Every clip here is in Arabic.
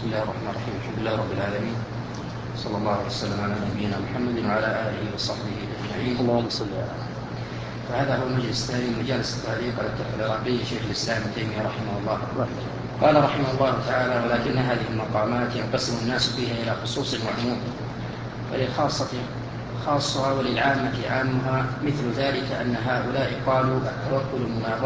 بسم الله الرحمن الرحيم. الحمد لله رب العالمين، صلى الله وسلم على نبينا محمد وعلى آله وصحبه أجمعين. اللهم صل على. فهذا هو المجلس الثاني من مجالس التعليق على العربي شيخ الإسلام ابن تيمية رحمه الله. قال رحمه الله تعالى: ولكن هذه المقامات ينقسم الناس فيها إلى خصوص وعموم، وللخاصة خاصها وللعامة عامها. مثل ذلك أن هؤلاء قالوا التوكل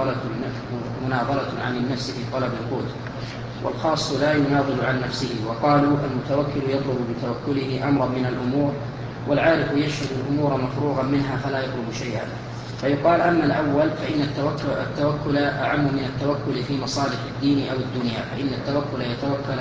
مناضلة عن النفس في طلب القوت، والخاص لا يناضل عن نفسه. وقالوا المتوكل يطلب بتوكله أمرا من الأمور، والعارف يشهد الأمور مفروغا منها فلا يطلب شيئا. فيقال: أما الأول فإن التوكل أعم من التوكل في مصالح الدين أو الدنيا، فإن التوكل يتوكل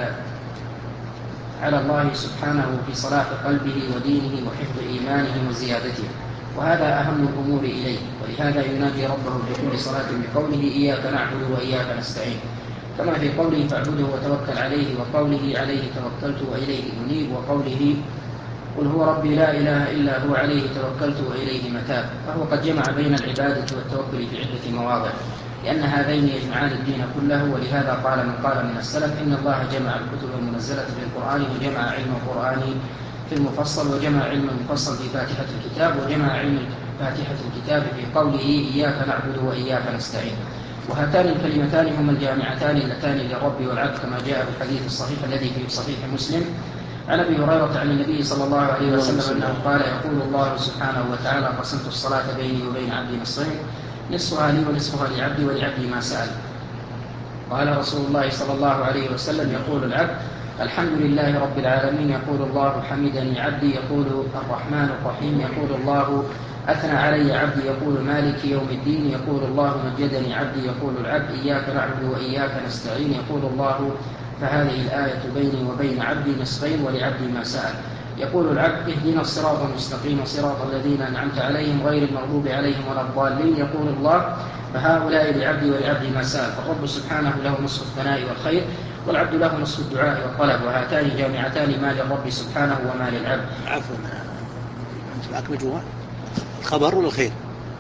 على الله سبحانه في صلاح قلبه ودينه وحفظ إيمانه وزيادته، وهذا أهم الأمور إليه. ولهذا يناجي ربه في كل صلاة بقوله: إياك نعبد وإياك نستعين، كما في قوله: فاعبده وتوكل عليه، وقوله: عليه توكلت وإليه أنيب، وقوله: قل هو ربي لا إله إلا هو عليه توكلت وإليه متاب. فهو قد جمع بين العبادة والتوكل في عدة مواضع، لأن هذين يجمعان الدين كله. ولهذا قال من قال من السلف: إن الله جمع الكتب المنزلة في القرآن، وجمع علم القرآن في المفصل، وجمع علم المفصل في فاتحة الكتاب، وجمع علم فاتحة الكتاب في قوله: إياك نعبد وإياك نستعين. وهاتان الكلمتان هما الجامعتان اللتان للرب والعبد، كما جاء في الحديث الصحيح الذي في صحيح مسلم عن أبي هريرة عن النبي صلى الله عليه وسلم أنه قال: يقول الله سبحانه وتعالى: قسمت الصلاة بيني وبين عبدي نصفين، نصفها لي ونصفها لعبدي ولعبدي ما سأل. قال رسول الله صلى الله عليه وسلم: يقول العبد: الحمد لله رب العالمين. يقول الله: حمدني عبدي. يقول الرحمن الرحيم: يقول الله: أثنى علي عبدي. يقول مالك يوم الدين: يقول الله: مجدني عبدي. يقول العبد: إياك نعبد وإياك نستعين. يقول الله: فهذه الآية بيني وبين عبدي نصفين ولعبدي ما سأل. يقول العبد: اهدنا الصراط المستقيم، صراط الذين أنعمت عليهم غير المغضوب عليهم ولا الضالين. يقول الله: فهؤلاء لعبدي ولعبدي ما سأل. فالرب سبحانه له نصف الثناء والخير، والعبد له نصف الدعاء والطلب، وهاتان جامعتان ما للرب سبحانه وما للعبد. عفوا، أنت معك مجموع الخبر ولا الخير؟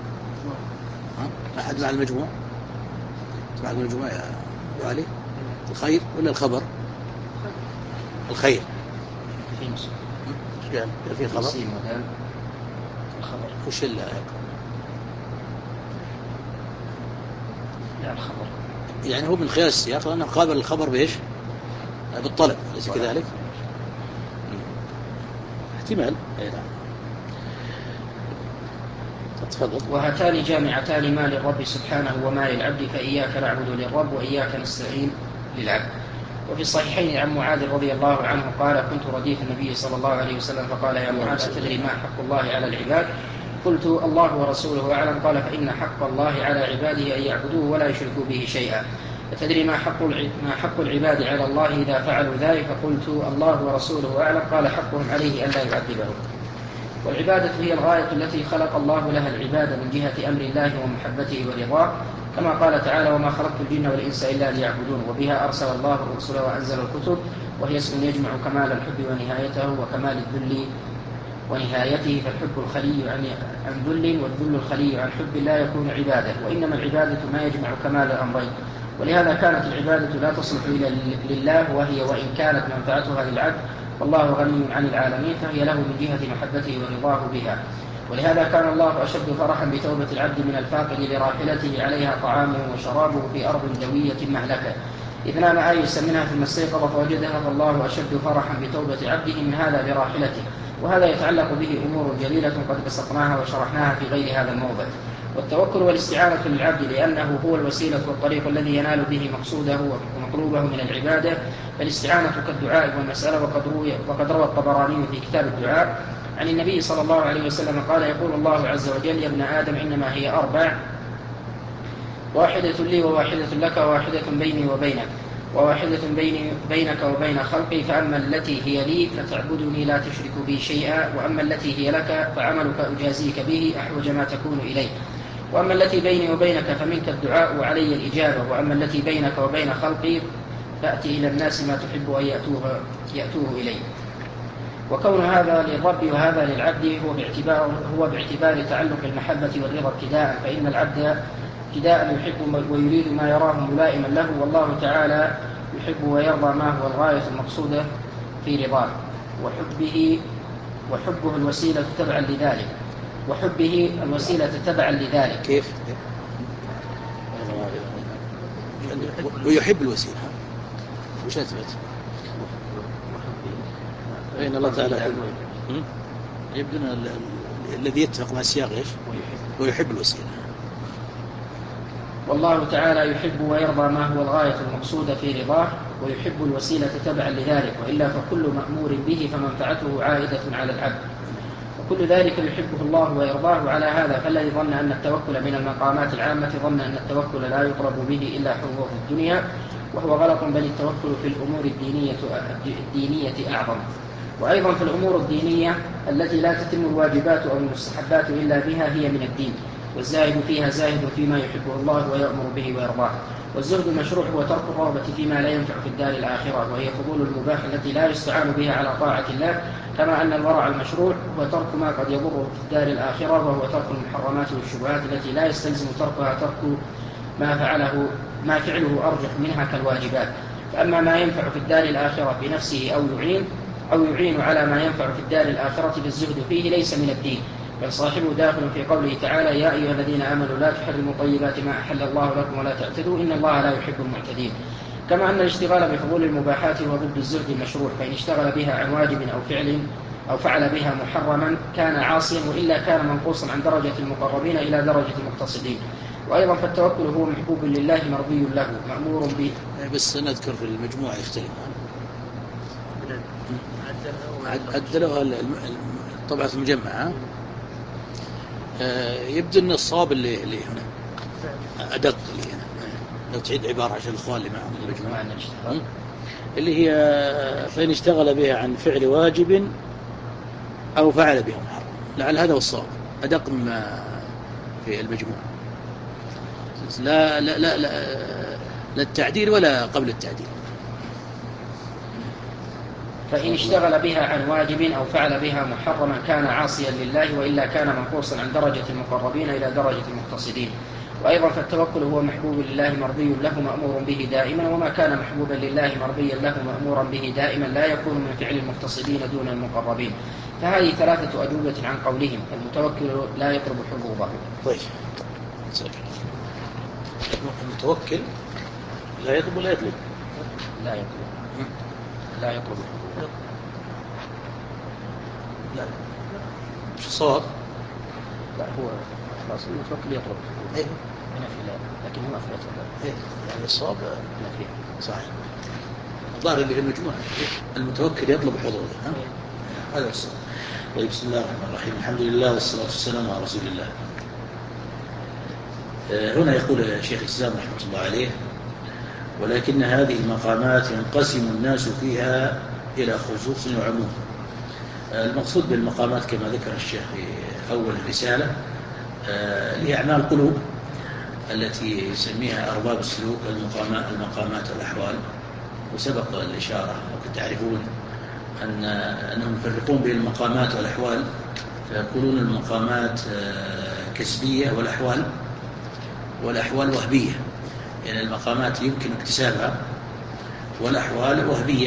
أحد مع المجموع؟ أنت معك مجموع يا أبو علي؟ الخير ولا الخبر؟ الخير في نصف في خبر؟ الخبر وش لا الخبر يعني هو من خلال السياق، لأنه قابل الخبر بإيش؟ بالطلب، أليس كذلك؟ احتمال. أي نعم. تفضل. وهاتان جامعتان ما للرب سبحانه وما للعبد، فإياك نعبد للرب وإياك نستعين للعبد. وفي الصحيحين عن معاذ رضي الله عنه قال: كنت رديف النبي صلى الله عليه وسلم فقال: يا معاذ، أتدري ما حق الله على العباد؟ قلت: الله ورسوله أعلم. قال: فإن حق الله على عباده أن يعبدوه ولا يشركوا به شيئا. فتدري ما حق العباد على الله إذا فعلوا ذلك؟ فقلت: الله ورسوله أعلم. قال: حقهم عليه أن لا يعذبهم. والعبادة هي الغاية التي خلق الله لها العبادة من جهة أمر الله ومحبته ورضاه، كما قال تعالى: وما خلقت الجن والإنس إلا ليعبدون. وبها أرسل الله الرسل وأنزل الكتب، وهي اسم يجمع كمال الحب ونهايته وكمال الذل ونهايته. فالحب الخلي عن ذل، والذل الخلي عن حب لا يكون عبادة، وإنما العبادة ما يجمع كمال الأمرين. ولهذا كانت العبادة لا تصلح إلا لله، وإن كانت منفعتها للعبد والله غني عن العالمين، فهي له من جهة محبته ورضاه بها. ولهذا كان الله أشد فرحا بتوبة العبد من الفاقد لراحلته عليها طعامه وشرابه في أرض جوية مهلكة، إذ نام آيسا منها ثم استيقظ فوجدها، فالله أشد فرحا بتوبة عبده من هذا لراحلته. وهذا يتعلق به أمور جليلة قد بسطناها وشرحناها في غير هذا الموضع. والتوكل والاستعانة للعبد لأنه هو الوسيلة والطريق الذي ينال به مقصوده ومطلوبه من العبادة. فالاستعانة كالدعاء والمسألة. وقد روى الطبراني في كتاب الدعاء عن النبي صلى الله عليه وسلم قال: يقول الله عز وجل: يا ابن آدم، إنما هي أربع: واحدة لي وواحدة لك وواحدة بيني وبينك وواحدة بينك وبين خلقي. فأما التي هي لي فتعبدني لا تشرك بي شيئا، وأما التي هي لك فعملك أجازيك به أحوج ما تكون إليه، وأما التي بيني وبينك فمنك الدعاء وعلي الإجابة، وأما التي بينك وبين خلقي فأتي إلى الناس ما تحب أن يأتوه إليه. وكون هذا للرب وهذا للعبد هو باعتبار تعلق المحبة والرضا ابتداء، فإن العبد ابتداء يحب ويريد ما يراه ملائما له، والله تعالى يحب ويرضى ما هو الغاية المقصودة في رضاه، وحبه الوسيلة تبعا لذلك، وحبه الوسيلة تبعا لذلك. كيف؟ ويحب الوسيلة وش أثبت؟ بين الله تعالى يبدو الذي يتفق مع السياق إيش؟ ويحب الوسيلة. والله تعالى يحب ويرضى ما هو الغاية المقصودة في رضاه، ويحب الوسيلة تبعا لذلك، وإلا فكل مأمور به فمنفعته عائدة على العبد، وكل ذلك يحبه الله ويرضاه. على هذا فالذي ظن أن التوكل من المقامات العامة ظن أن التوكل لا يطلب به إلا حظوظ الدنيا، وهو غلط، بل التوكل في الأمور الدينية أعظم. وأيضا في الأمور الدينية التي لا تتم الواجبات أو المستحبات إلا بها هي من الدين، والزاهد فيها زاهد فيما يحبه الله ويأمر به ويرضاه. والزهد المشروع هو ترك الرغبة فيما لا ينفع في الدار الآخرة، وهي فضول المباح التي لا يستعان بها على طاعة الله، كما أن الورع المشروع هو ترك ما قد يضره في الدار الآخرة، وهو ترك المحرمات والشبهات التي لا يستلزم تركها ترك ما فعله أرجح منها كالواجبات. فأما ما ينفع في الدار الآخرة بنفسه أو يعين على ما ينفع في الدار الآخرة بالزهد فيه ليس من الدين، بل صاحبه داخل في قوله تعالى: يا أيها الذين آمنوا لا تحرموا طيبات ما أحل الله لكم ولا تعتدوا إن الله لا يحب المعتدين. كما أن الاشتغال بفضول المباحات هو ضد الزهد المشروع، فإن اشتغل بها عن واجب أو فعل بها محرما كان عاصيا، وإلا كان منقوصا عن درجة المقربين إلى درجة المقتصدين. وأيضا فالتوكل هو محبوب لله مرضي له مأمور به. بس نذكر في المجموعة يختلف عدلوها طبعا في المجمع. يبدو أن الصواب اللي هنا أدق اللي هنا. لو تعيد عبارة عشان الإخوان اللي معهم المجموعة اللي هي فإن اشتغل بها عن فعل واجب أو فعل بها محرم، لعل هذا هو الصواب أدق مما في المجموعة. لا التعديل ولا قبل التعديل. فإن اشتغل بها عن واجب أو فعل بها محرما كان عاصيا لله، وإلا كان منقوصا عن درجة المقربين إلى درجة المقتصدين. وأيضا فالتوكل هو محبوب لله مرضي له مأمور به دائما، وما كان محبوبا لله مرضيا له مأمورا به دائما لا يكون من فعل المقتصدين دون المقربين. فهذه ثلاثة أجوبة عن قولهم المتوكل لا يطلب حظوظه. طيب المتوكل لا يطلب لا يطلب لا مش الصواب. لا هو خلاص المتوكل يطلب ايه لا، لكن هو أثبت يعني الصواب نفي صحيح. الظاهر اللي في المجموعة المتوكل يطلب حظوظه. هذا الصواب. طيب بسم الله الرحمن الرحيم. الحمد لله والصلاة والسلام على رسول الله. هنا يقول شيخ الإسلام رحمة الله عليه: ولكن هذه المقامات ينقسم الناس فيها إلى خصوص وعموم. المقصود بالمقامات كما ذكر الشيخ في أول الرسالة هي أعمال القلوب التي يسميها أرباب السلوك المقامات والأحوال. وسبق الإشارة وقد تعرفون أنهم يفرقون بين المقامات والأحوال، فيقولون المقامات كسبية والأحوال وهبية. يعني المقامات يمكن اكتسابها والأحوال وهبية،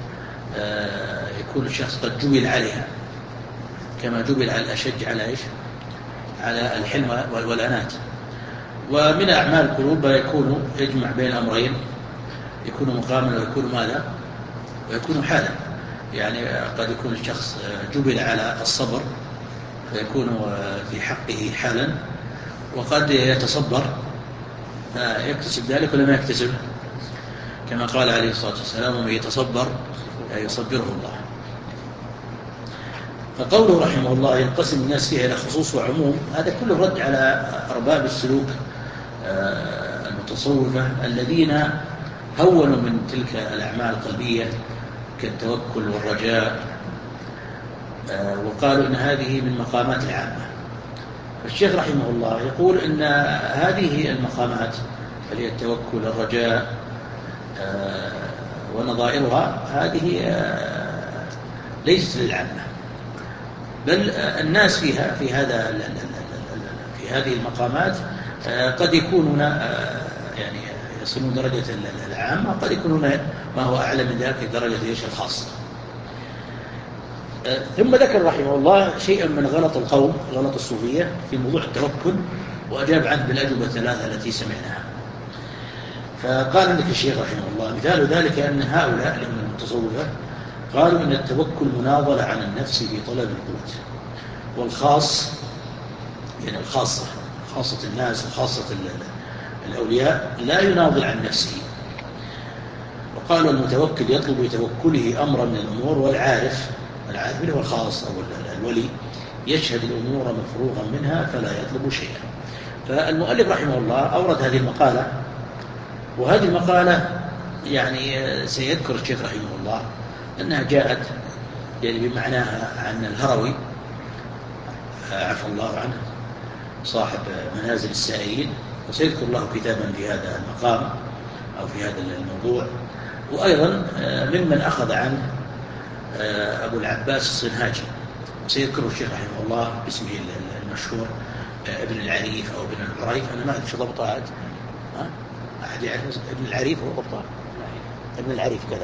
يكون الشخص قد جبل عليها، كما جبل على الأشج على الحلم والأنات. ومن أعمال القلوب يجمع بين أمرين، يكون مقاما ويكون ماذا ويكون حالا. يعني قد يكون الشخص جبل على الصبر فيكون في حقه حالا، وقد يتصبر يكتسب ذلك ولم يكتسب، كما قال عليه الصلاة والسلام: ومن يتصبر يصبره الله. فقوله رحمه الله ينقسم الناس فيها إلى خصوص وعموم، هذا كله رد على أرباب السلوك المتصوفة الذين هونوا من تلك الأعمال القلبية كالتوكل والرجاء، وقالوا إن هذه من مقامات العامة. الشيخ رحمه الله يقول إن هذه المقامات اللي هي التوكل الرجاء ونظائرها هذه ليست للعامة، بل الناس فيها في هذه المقامات قد يكونون يعني يقصدون درجة العامة، قد يكون ما هو أعلى من ذلك درجة الخاصة. ثم ذكر رحمه الله شيئا من غلط القوم، غلط الصوفية في موضوع التوكل، وأجاب عنه بالأجوبة الثلاثة التي سمعناها. فقال عندك الشيخ رحمه الله مثال ذلك أن هؤلاء من المتصوفة قالوا أن التوكل مناضلة عن النفس في طلب القوت، والخاص يعني الخاصة، خاصة الناس وخاصة الأولياء لا يناضل عن نفسه. وقالوا المتوكل يطلب بتوكله أمرا من الأمور، والعارف اللي هو الخاص أو الولي يشهد الأمور مفروغا منها فلا يطلب شيئا. فالمؤلف رحمه الله أورد هذه المقالة، وهذه المقالة يعني سيذكر الشيخ رحمه الله أنها جاءت يعني بمعناها عن الهروي عفى الله عنه صاحب منازل السائلين، وسيذكر له كتابا في هذا المقام أو في هذا الموضوع. وأيضا ممن أخذ عنه أبو العباس الصنهاجي، وسيذكره الشيخ رحمه الله باسمه المشهور ابن العريف أو ابن العريف. أنا ما أعرف شو ضبطها أحد يعرف ابن العريف هو ضبطها؟ ابن العريف كذا.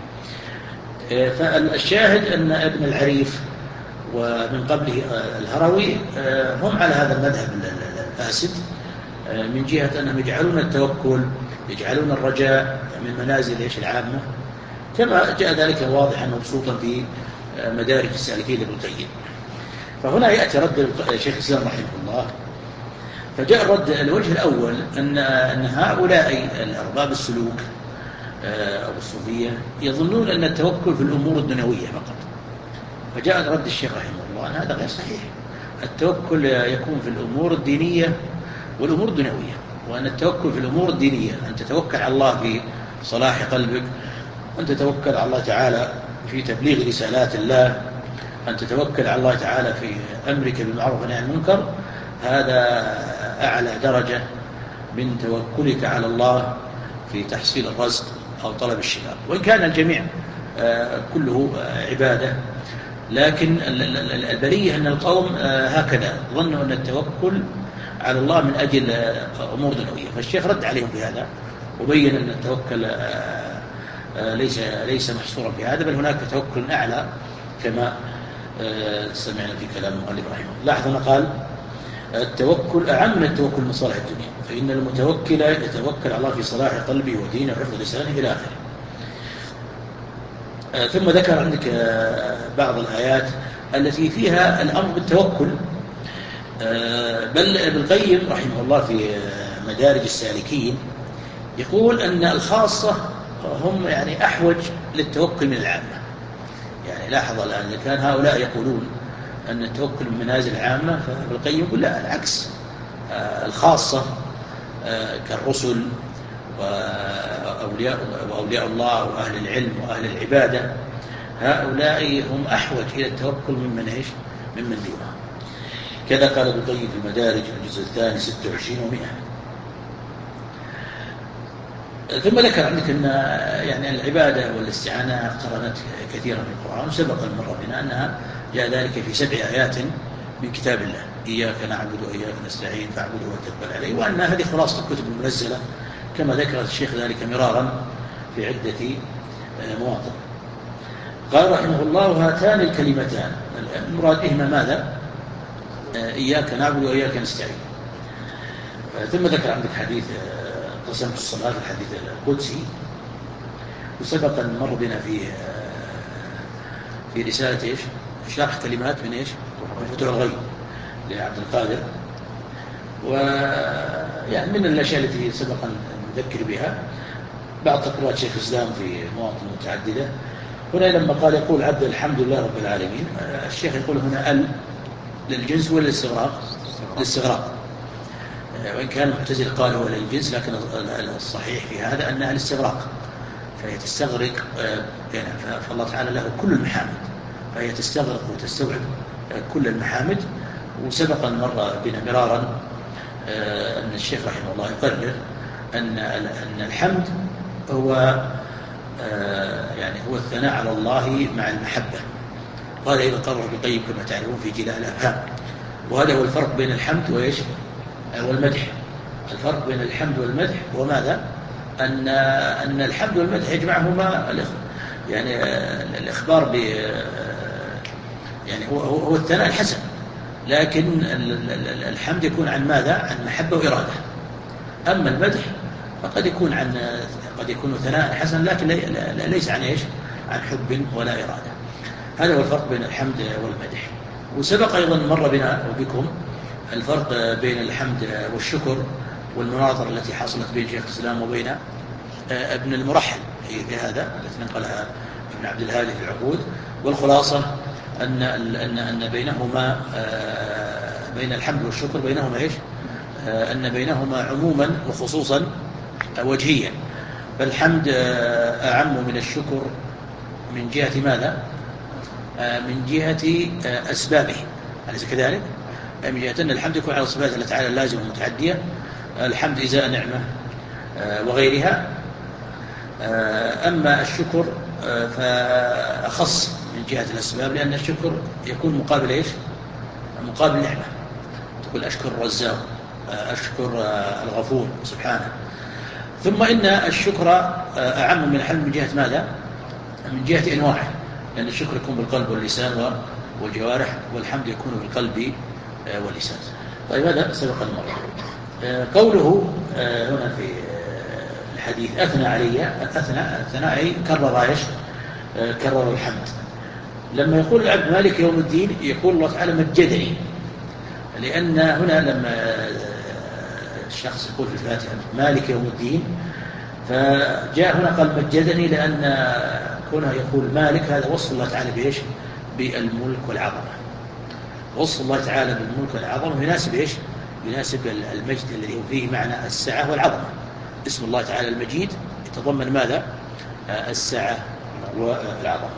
فالشاهد أن ابن العريف ومن قبله الهروي هم على هذا المذهب الفاسد، من جهة أنهم يجعلون التوكل، يجعلون الرجاء من منازل العامة، كما جاء ذلك واضحا مبسوطا في مدارج السالكين لابن القيم. فهنا يأتي رد شيخ الإسلام رحمه الله. فجاء الرد الوجه الأول أن هؤلاء الأرباب السلوك أو الصوفية يظنون أن التوكل في الأمور الدنيوية فقط. فجاء رد الشيخ رحمه الله أن هذا غير صحيح. التوكل يكون في الأمور الدينية والأمور الدنيوية، وأن التوكل في الأمور الدينية أن تتوكل على الله في صلاح قلبك، أن تتوكل على الله تعالى في تبليغ رسالات الله، أن تتوكل على الله تعالى في أمرك بالمعروف والنهي عن المنكر. هذا أعلى درجة من توكلك على الله في تحصيل الرزق أو طلب الشفاء، وإن كان الجميع كله عبادة. لكن البلية أن القوم هكذا ظنوا أن التوكل على الله من أجل أمور دنيوية. فالشيخ رد عليهم بهذا وبين أن التوكل ليس محصورا في هذا، بل هناك توكل أعلى كما سمعنا في كلام المؤلف رحمه الله. لاحظ أنه قال التوكل أعم من التوكل من صلاح الدنيا، فإن المتوكل يتوكل على الله في صلاح قلبه ودينه وحفظ لسانه إلى آخره. ثم ذكر عندك بعض الآيات التي فيها الأمر بالتوكل، بل ابن القيم رحمه الله في مدارج السالكين يقول أن الخاصة هم يعني أحوج للتوكل من العامة. يعني لاحظ الآن إذا كان هؤلاء يقولون أن التوكل من منازل العامة، فابن القيم يقول لا، العكس. الخاصة كالرسل وأولياء الله وأهل العلم وأهل العبادة، هؤلاء هم أحوج إلى التوكل ممن دونه. كذا قال ابن القيم في المدارج الجزء الثاني 26 و100. ثم ذكر عندك أن يعني العبادة والاستعانة قرنت كثيرا في القرآن، وسبق المرة بنا أنها جاء ذلك في 7 آيات من كتاب الله: إياك نعبد وإياك نستعين فاعبده وتوكل عليه، وأن هذه خلاصة الكتب المنزلة كما ذكر الشيخ ذلك مرارا في عدة مواطن. قال رحمه الله: هاتان الكلمتان المراد بهما ماذا؟ إياك نعبد وإياك نستعين. ثم ذكر عندك حديث قسمت الصلاة، الحديث القدسي، وسبق أن مر بنا في رسالة شرح كلمات من فتوح الغيب لعبد القادر. ويعني من الأشياء التي سبق أن نذكر بها بعض تقريرات شيخ الإسلام في مواطن متعددة. هنا لما قال يقول عبد الحمد لله رب العالمين، الشيخ يقول هنا للجنس ولا للاستغراق، وإن كان المعتزلة قال هو للجنس، لكن الصحيح في هذا أنها للاستغراق، فهي تستغرق فالله تعالى له كل المحامد، فهي تستغرق وتستوعب كل المحامد. وسبق أن مر بنا مرارا أن الشيخ رحمه الله يقرر أن الحمد هو هو الثناء على الله مع المحبة. قال إذا قرر ابن القيم كما تعلمون في جلاء الأفهام، وهذا هو الفرق بين الحمد والمدح. الفرق بين الحمد والمدح وماذا؟ أن الحمد والمدح يجمعهما يعني الإخبار يعني هو الثناء الحسن، لكن الحمد يكون عن ماذا؟ عن محبة وإرادة. أما المدح فقد يكون قد يكون ثناء حسن، لكن ليس عن إيش؟ عن حب ولا إرادة. هذا هو الفرق بين الحمد والمدح. وسبق أيضا مر بنا وبكم الفرق بين الحمد والشكر، والمناظرة التي حصلت بين شيخ الإسلام وبين ابن المرحل في هذا التي نقلها ابن عبد الهادي في العقود. والخلاصة أن بينهما بين الحمد والشكر بينهما إيش؟ أن بينهما عموما وخصوصا وجهيا. فالحمد أعم من الشكر من جهة ماذا؟ من جهة أسبابه، أليس كذلك؟ من جهة أن الحمد يكون على صفات الله تعالى اللازمة ومتعدية، الحمد إزاء نعمة وغيرها. أما الشكر فأخص من جهة الأسباب، لأن الشكر يكون مقابل إيش؟ مقابل نعمة. تقول أشكر الرزاق، أشكر الغفور سبحانه. ثم إن الشكر أعم من الحمد من جهة ماذا؟ من جهة أنواعه، لأن الشكر يكون بالقلب واللسان والجوارح، والحمد يكون بالقلب واللسان. طيب هذا سبق المرة. قوله هنا في الحديث أثنى علي، الثناء أي كرر إيش؟ كرر الحمد. لما يقول العبد مالك يوم الدين يقول الله تعالى مجدني، لأن هنا لما الشخص يقول في الفاتحة مالك يوم الدين، فجاء هنا قال مجدني، لأن كونه يقول مالك هذا وصف الله تعالى بإيش؟ بالملك والعظمة. وصف الله تعالى بالملك والعظمة يناسب إيش؟ يناسب المجد الذي هو فيه معنى السعة والعظمة. اسم الله تعالى المجيد يتضمن ماذا؟ السعة والعظمة.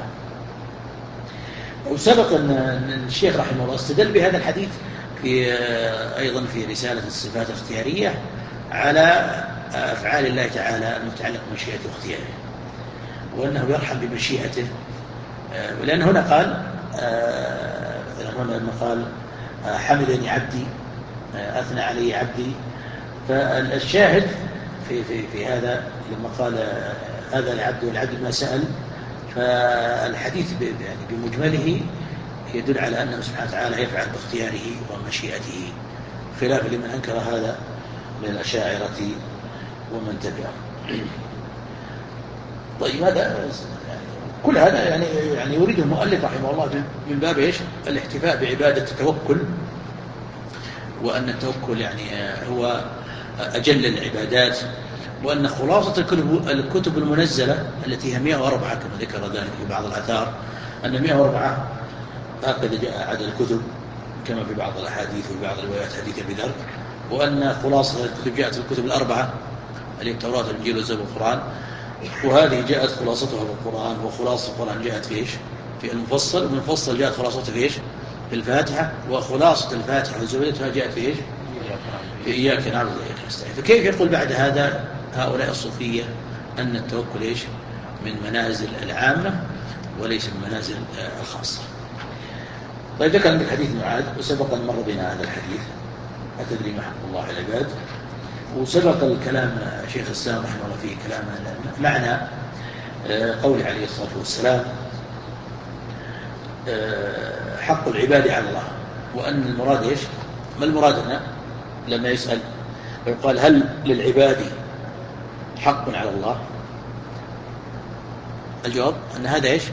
وسبق أن الشيخ رحمه الله استدل بهذا الحديث أيضا في رسالة الصفات الاختيارية على أفعال الله تعالى المتعلقة بمشيئته واختياره، وأنه يرحم بمشيئته. ولأن هنا قال مثلا هنا لما قال حمدني عبدي، أثنى علي عبدي، فالشاهد في هذا لما قال هذا لعبد والعبد ما سأل، فالحديث يعني بمجمله يدل على أنه سبحانه وتعالى يفعل باختياره ومشيئته، خلاف لمن أنكر هذا من الأشاعرة ومن تبعهم. طيب هذا يعني كل هذا يعني يريده المؤلف رحمه الله من باب إيش؟ الاحتفاء بعبادة التوكل، وأن التوكل يعني هو أجل العبادات، وأن خلاصة الكتب المنزلة التي هي 104 كما ذكر ذلك في بعض الآثار، أن 104 هكذا جاء عدد الكتب كما في بعض الأحاديث وفي بعض الروايات حديث أبي ذر، وأن خلاصة الكتب جاءت في الكتب الأربعة اللي التوراة والإنجيل والزبور والقرآن، وهذه جاءت خلاصتها في القرآن، وخلاصة القرآن جاءت في إيش؟ في المفصل، والمفصل جاءت خلاصتها في إيش؟ في الفاتحة، وخلاصة الفاتحة وزبدتها جاءت في إيش؟ في إياك نعبد وإياك نستعين. فكيف يقول بعد هذا هؤلاء الصوفية أن التوكل إيش؟ من منازل العامة وليس من منازل الخاصة. طيب ذكر عندك حديث معاذ، وسبق أن مر بنا هذا الحديث أتدري ما حق الله على العباد، وسبق الكلام شيخ الإسلام رحمه الله في كلام معنى قول عليه الصلاة والسلام حق العباد على الله، وأن المراد إيش؟ ما المراد هنا لما يسأل ويقال هل للعباد حق على الله؟ الجواب أن هذا إيش؟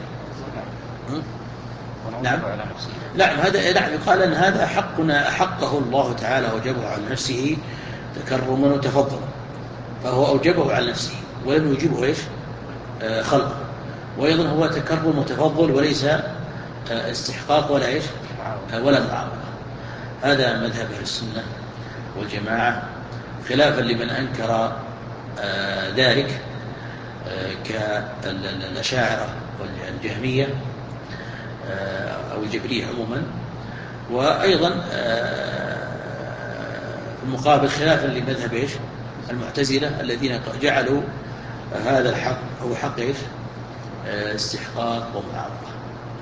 نعم هذا نعم يقال أن هذا حقه الله تعالى وجبه على نفسه تكرما وتفضلا، فهو أوجبه على نفسه ولم يوجبه إيش؟ خلقه، وأيضا هو تكرم وتفضل وليس استحقاق ولا إيش؟ ولا معاوضة. هذا مذهب أهل السنة والجماعة، خلافا لمن أنكر ذلك كالأشاعرة والجهمية أو الجبرية عموما، وأيضا في المقابل خلافا لمذهب إيش؟ المعتزلة الذين جعلوا هذا الحق هو حق إيش؟ استحقاق ومعاوضة.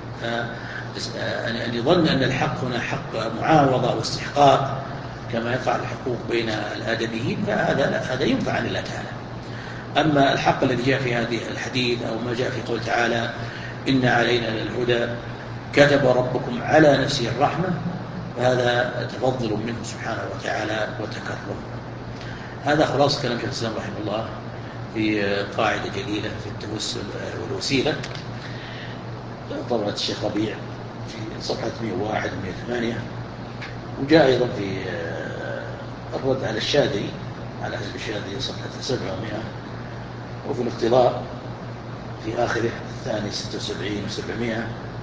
أن يظن أن الحق هنا حق معاوضة واستحقاق كما يقع الحقوق بين الآدميين، فهذا ينفع عن الله تعالى. أما الحق الذي جاء في هذه الحديث أو ما جاء في قول تعالى إن علينا للهدى كتب ربكم على نفسه الرحمة، فهذا تفضل منه سبحانه وتعالى وتكرم. هذا خلاص كلام شيخ الإسلام رحمه الله في قاعدة جليلة في التوسل والوسيلة، طبعة الشيخ ربيع في صفحة 101 و108، وجاء أيضا في الرد على الشاذلي على حزب الشاذلي صفحة 700، وفي الاقتضاء في آخره الثاني 76 و700،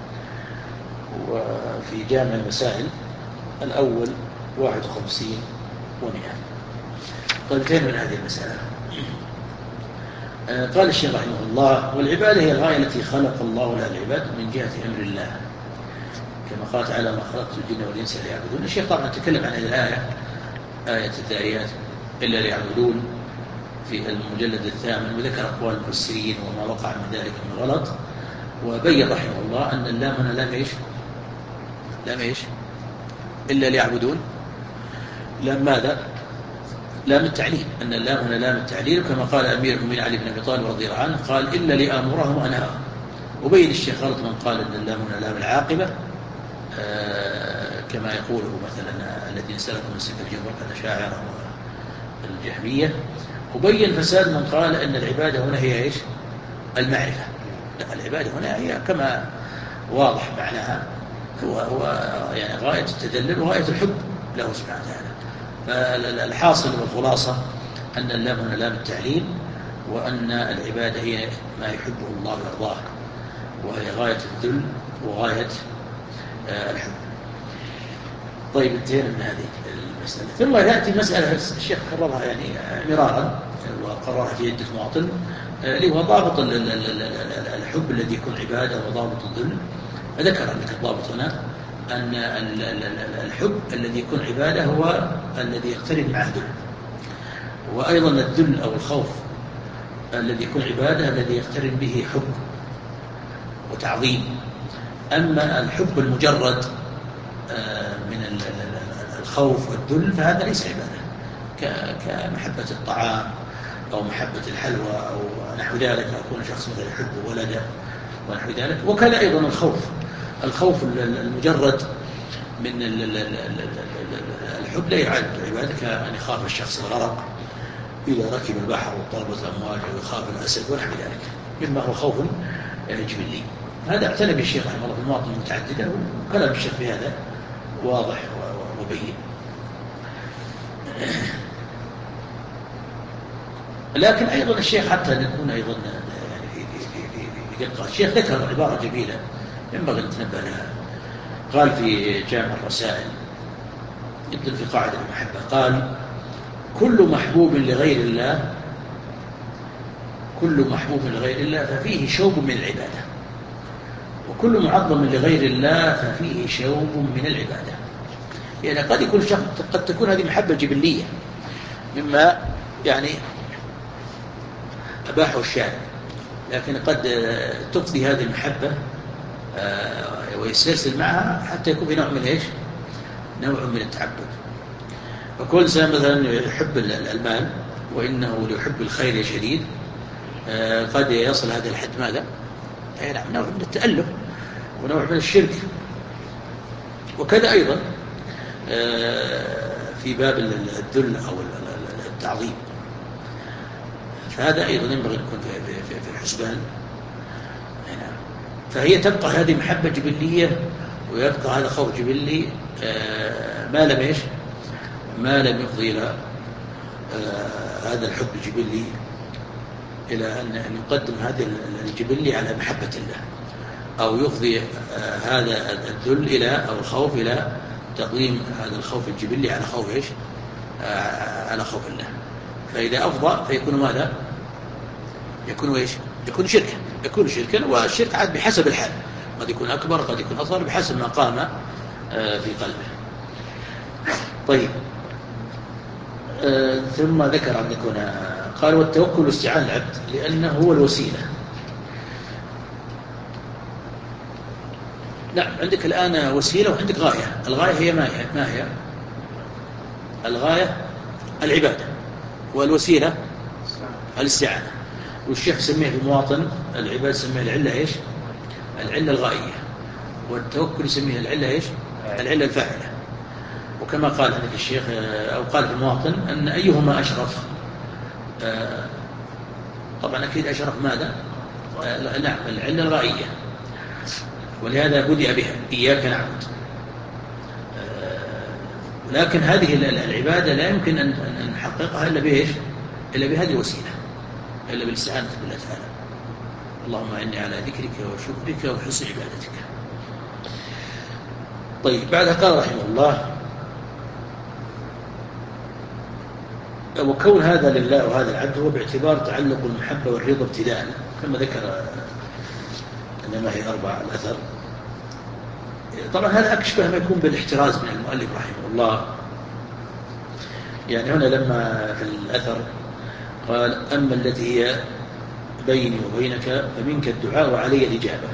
وفي جامع المسائل الأول 51 و100. طيب من هذه المسألة قال الشيخ رحمه الله: والعبادة هي الغاية التي خلق الله لها العباد من جهة أمر الله، كما قال تعالى: ما خلقت الجن والإنس ليعبدون. الشيخ طبعا تكلم عن هذه الآية، آية الذاريات، إلا ليعبدون، في المجلد 8، وذكر أقوال المفسرين وما وقع من ذلك من غلط، وبين رحمه الله أن اللام هنا لام إيش إلا ليعبدون، لام ماذا؟ لام التعليل، أن اللام هنا لام التعليل، كما قال أمير المؤمنين علي بن أبي طالب رضي الله عنه قال: إلا لآمرهم وأنهاهم. وبين الشيخ غلط من قال أن اللام هنا لام العاقبة، كما يقوله مثلا الذين سلكوا من سلك الجبر كالأشاعرة والجهمية. وبين فساد من قال أن العبادة هنا هي إيش؟ المعرفة. لا، العبادة هنا هي كما واضح معناها، هو يعني غاية التدلل وغاية الحب له سبحانه وتعالى. فالحاصل والخلاصة أن اللام هنا لام التعليل، وأن العبادة هي ما يحبه الله ويرضاه، وهي غاية الذل وغاية الحب. طيب، انتهينا من هذه المسألة. ثم يأتي مسألة الشيخ كررها يعني مرارا وقررها في عدة مواطن، اللي هو ضابط الحب الذي يكون عبادة وضابط الذل. ذكر لك الضابط هنا أن الحب الذي يكون عبادة هو الذي يقترن معه ذل، وأيضا الذل أو الخوف الذي يكون عبادة الذي يقترن به حب وتعظيم. أما الحب المجرد من الخوف والذل فهذا ليس عبادة، كمحبة الطعام أو محبة الحلوى أو نحو ذلك، يكون شخص مثلا يحب ولده ونحو ذلك. وكذا أيضا الخوف المجرد من الحب لا يعد عبادة، كأن يخاف الشخص الغرق إذا ركب البحر وطلبت الأمواج، أو يخاف الأسد ونحو ذلك، مما هو خوف جبلي. هذا اعتنى به الشيخ رحمه الله في المواطن المتعددة، وكلام الشيخ في هذا واضح وبين. لكن أيضا الشيخ حتى نكون أيضا يعني في دقة، الشيخ ذكر عبارة جميلة ينبغي أن نتنبه لها. قال في جامع الرسائل يبدأ في قاعدة المحبة، قال: كل محبوب لغير الله ففيه شوب من العبادة، وكل معظم لغير الله ففيه شوب من العبادة. يعني قد تكون هذه محبة جبلية مما يعني أباحه الشارع، لكن قد تفضي هذه المحبة ويسترسل معها حتى يكون في نوع من التعبد. فكل إنسان مثلا يحب المال وإنه ليحب الخير شديد، قد يصل هذا الحد ماذا؟ نعم، نوع من التأله ونوع من الشرك. وكذا أيضا في باب الذل أو التعظيم، فهذا أيضا ينبغي أن يكون في الحسبان. فهي تبقى هذه محبة جبلية، ويبقى هذا خوف جبلي ما لم يفضي إلى هذا الحب الجبلي إلى أن يقدم هذا الجبلي على محبة الله، أو يفضي هذا الذل أو الخوف إلى تقديم هذا الخوف الجبلي على خوف على خوف الله. فإذا أفضى فيكون ماذا؟ يكون شركا، والشرك عاد بحسب الحال، قد يكون أكبر قد يكون أصغر بحسب ما قام في قلبه. طيب، ثم ذكر عندك هنا قال: والتوكل استعان العبد لأنه هو الوسيلة. نعم، عندك الآن وسيلة وعندك غاية. الغاية هي ما هي؟ الغاية العبادة، والوسيلة الاستعانة. والشيخ سميه في مواطن العباد سميه العلة إيش؟ العلة الغائية. والتوكل يسميه العلة إيش؟ العلة الفاعلة. وكما قال هذا الشيخ أو قال في مواطن أن أيهما أشرف، طبعا أكيد أشرف ماذا؟ نعم العلة الغائية، ولهذا بدأ بها إياك نعبد. لكن هذه العبادة لا يمكن أن نحققها إلا بإيش؟ إلا بهذه الوسيلة، إلا بالاستعانة بالله تعالى. اللهم إني على ذكرك وشكرك وحسن عبادتك. طيب بعدها قال رحمه الله: وكون هذا لله وهذا العبد هو باعتبار تعلق المحبة والرضا ابتداء، كما ذكر إنما هي 4 الأثر. طبعا هذا أكشبه ما يكون بالاحتراز من المؤلف رحمه الله. يعني هنا لما في الأثر قال: أما التي هي بيني وبينك فمنك الدعاء وعلي الإجابة.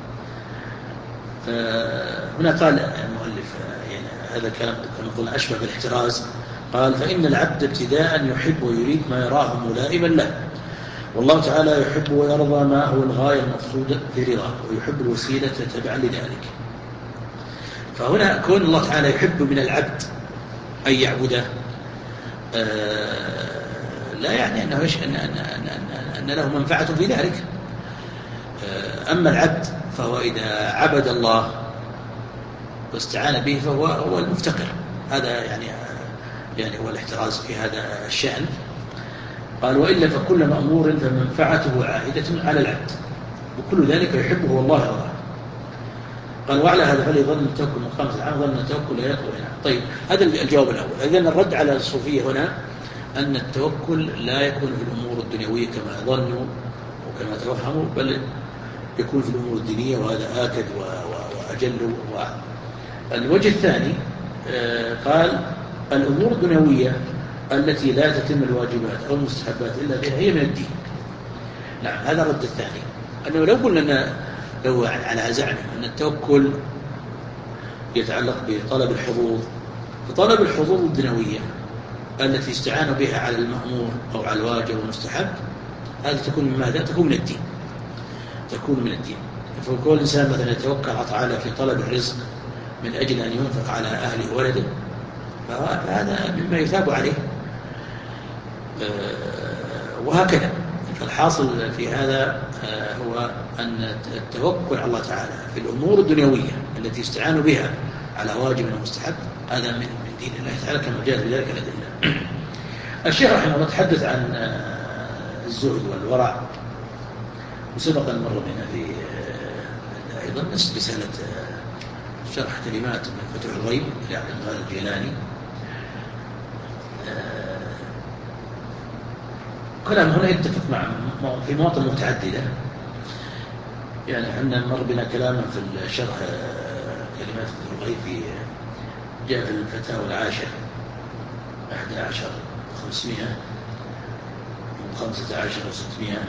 هنا قال المؤلف يعني هذا كلام كما قلنا أشبه بالاحتراز. قال: فإن العبد ابتداء يحب ويريد ما يراه ملائما له، والله تعالى يحب ويرضى ما هو الغاية المقصودة في رضاه، ويحب الوسيلة تبعا لذلك. فهنا كون الله تعالى يحب من العبد أن يعبده لا يعني أنه أن له منفعة في ذلك. أما العبد فهو إذا عبد الله واستعان به فهو المفتقر. هذا يعني هو الاحتراز في هذا الشأن. قال: وإلا فكل مأمور فمنفعته عائدة على العبد، وكل ذلك يحبه والله يرضاه. قال: وعلى هذا فليظن التوكل مقام العام ظن التوكل لا يطلب هنا. طيب هذا الجواب الأول. إذن الرد على الصوفية هنا أن التوكل لا يكون في الأمور الدنيوية كما ظنوا وكما توهموا، بل يكون في الأمور الدينية، وهذا آكد وأجل. الوجه الثاني قال: الأمور الدنيوية التي لا تتم الواجبات أو المستحبات إلا بها هي من الدين. نعم هذا الرد الثاني. أنه لو قلنا لو على زعم أن التوكل يتعلق بطلب الحظوظ، فطلب الحظوظ الدنيوية التي استعانوا بها على المأمور أو على الواجب والمستحب هذه تكون من ماذا؟ تكون من الدين. تكون من الدين. فكل الإنسان مثلا يتوكل على تعالى في طلب الرزق من أجل أن ينفق على أهله وولده، فهذا مما يثاب عليه. وهكذا. فالحاصل في هذا هو أن التوكل على الله تعالى في الأمور الدنيوية التي استعانوا بها على واجب ومستحب هذا من دين الله تعالى كما جاء في ذلك الأدلة. الشيخ رحمه الله تحدث عن الزهد والورع، وسبق أن مر بنا في أيضا نفس رسالة شرح كلمات من فتح الغيب لعبد القادر الجيلاني. كلام هنا يتفق مع في مواطن متعددة. يعني احنا مر بنا كلاما في الشرح كلمات فتح الغيب في جاء في الفتاوى العاشر 11/500 و15/600.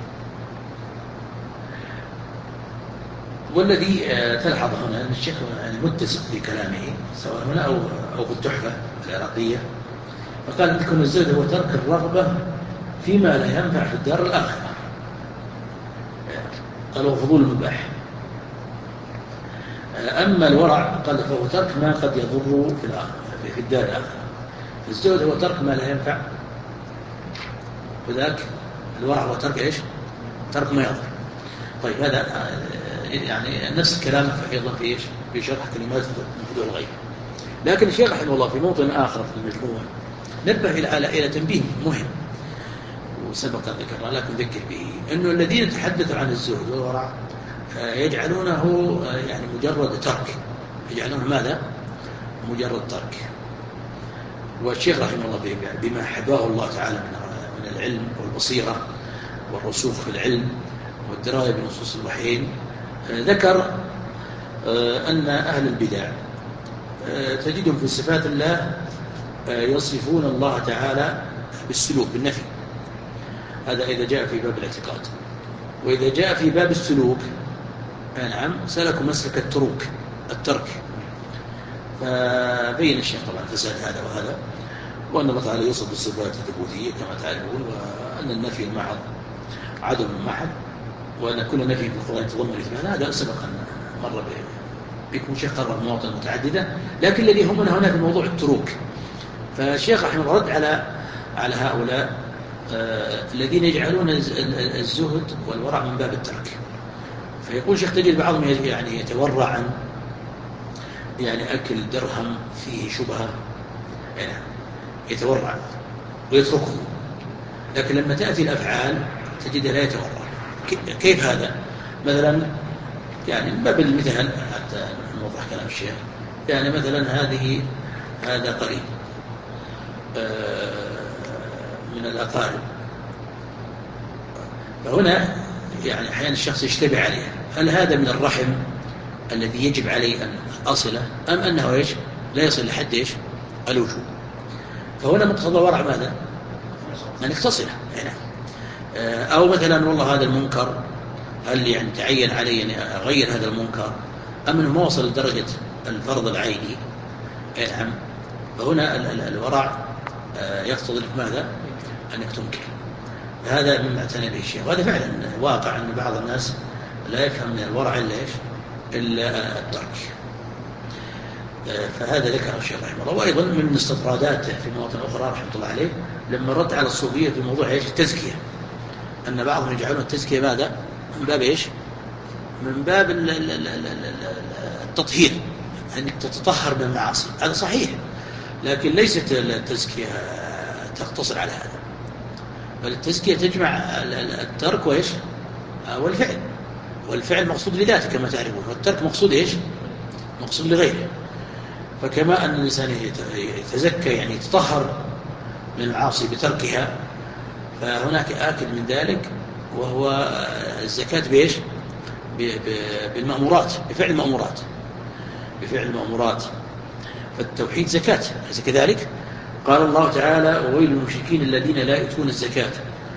والذي تلحظ هنا أن الشيخ متسق في كلامه سواء هنا أو في التحفة العراقية. فقال: عندكم الزهد هو ترك الرغبة فيما لا ينفع في الدار الآخرة. قالوا فضول المباح. أما الورع قال فهو ترك ما قد يضر في الدار الآخرة. الزهد هو ترك ما لا ينفع، وذاك الورع هو ترك إيش؟ ترك ما يضر. طيب هذا يعني نفس الكلام أيضا في إيش؟ في شرح كلمات من فتوح الغيب. لكن الشيخ رحمه الله في موطن آخر في المجموع نبه إلى تنبيه مهم وسبق ذكرنا لكن ذكر به، أنه الذين تحدثوا عن الزهد والورع يجعلونه يعني مجرد ترك، يجعلونه ماذا؟ مجرد ترك. والشيخ رحمه الله بما حباه الله تعالى من العلم والبصيرة والرسوخ في العلم والدراية بنصوص الوحيين ذكر أن أهل البدع تجدهم في صفات الله يصفون الله تعالى بالسلوك بالنفي. هذا إذا جاء في باب الاعتقاد. وإذا جاء في باب السلوك نعم سلكوا مسلك الترك. فبين الشيخ طبعا فساد هذا وهذا، وأن الله تعالى يوصف بالصفات الثبوتية كما تعلمون، وأن النفي المحض عدم معهد، وأن كل نفي في القرآن يتضمن إثبات، هذا سبق أن مر بكم شيخ قرر مواطن متعددة. لكن الذي يهمنا هنا في موضوع التروك، فالشيخ رحمه الله رد على هؤلاء الذين يجعلون الزهد والورع من باب الترك. فيقول شيخ تجد بعضهم يعني يتورع عن يعني أكل درهم فيه شبهة، يعني يتورع ويتركه، لكن لما تأتي الأفعال تجده لا يتورع. كيف هذا؟ مثلا يعني من باب المثال حتى نوضح كلام الشيخ، يعني مثلا هذا قريب من الأقارب، فهنا يعني أحيانا الشخص يشتبه عليه، هل هذا من الرحم الذي يجب عليه أن أصله، أم أنه لا يصل لحد الوجوب؟ فهنا مقتضى ورع ماذا؟ أن يتصله يعني. أو مثلا والله هذا المنكر هل يعني تعين علي أن أغير هذا المنكر، أم أنه ما وصل لدرجة الفرض العيني؟ نعم. فهنا الورع يقتضي ماذا؟ أنك تنكر. هذا مما اعتنى به الشيخ، وهذا فعلا واقع أن بعض الناس لا يفهم من الورع إلا الترك. فهذا ذكر الشيخ رحمه الله. وأيضا من استطراداته في مواطن أخرى رحمه الله عليه لما رد على الصوفية في موضوع التزكية، أن بعضهم يجعلون التزكية ماذا؟ من باب من باب التطهير، أنك تتطهر من المعاصي. هذا صحيح، لكن ليست التزكية تقتصر على هذا، بل التزكية تجمع الترك والفعل. والفعل مقصود لذاته كما تعرفون، والترك مقصود مقصود لغيره. فكما أن الإنسان يتزكى يعني يتطهر من المعاصي بتركها، فهناك آكد من ذلك وهو الزكاة بالمأمورات، بفعل المأمورات. فالتوحيد زكاة، أليس كذلك؟ قال الله تعالى: وويل للمشركين الذين لا يؤتون الزكاة.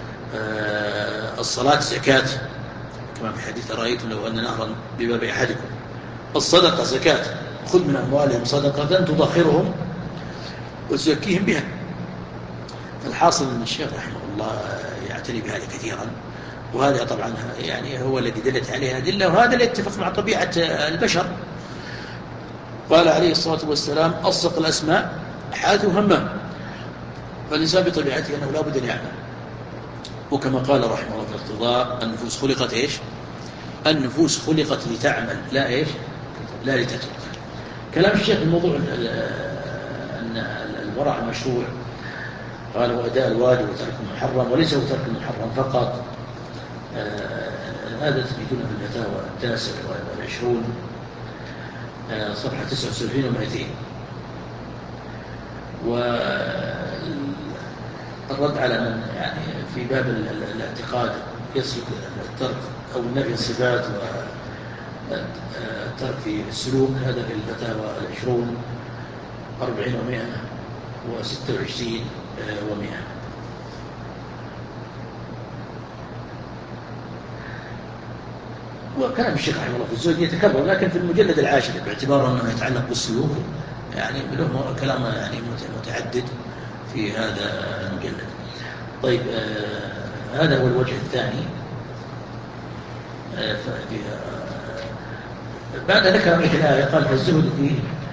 الصلاة زكاة، كما في حديث أرأيتم لو أن نهرا بباب أحدكم. الصدقة زكاة، خذ من أموالهم صدقة تطهرهم وتزكيهم بها. الحاصل أن الشيخ رحمه الله يعتني بهذا كثيرا، وهذا طبعا يعني هو الذي دلت عليه أدلة، وهذا اللي يتفق مع طبيعة البشر. قال عليه الصلاة والسلام: أصدق الأسماء حاث همام. فالإنسان بطبيعته أنه لا بد أن يعمل، وكما قال رحمه الله في الاقتضاء: النفوس خلقت النفوس خلقت لتعمل لا لتترك. كلام الشيخ في الموضوع أن الورع المشروع، قال: وأداء الواجب وترك المحرم، وليس هو ترك المحرم فقط. هذا تجدونه في الفتاوى 29 صفحة 79 و200. والرد على من يعني في باب الاعتقاد يسلك الترك أو النفي الصفات والترك في السلوك، هذا في الفتاوى 20 40 و100 و26 و100. وكلام الشيخ رحمه الله في الزهد يتكرر، لكن في المجلد 10 باعتباره أنه يتعلق بالسلوك يعني له كلام يعني متعدد في هذا المجلد. طيب، هذا هو الوجه الثاني. بعد ذكر مثل الآية قال: فالزهد فيه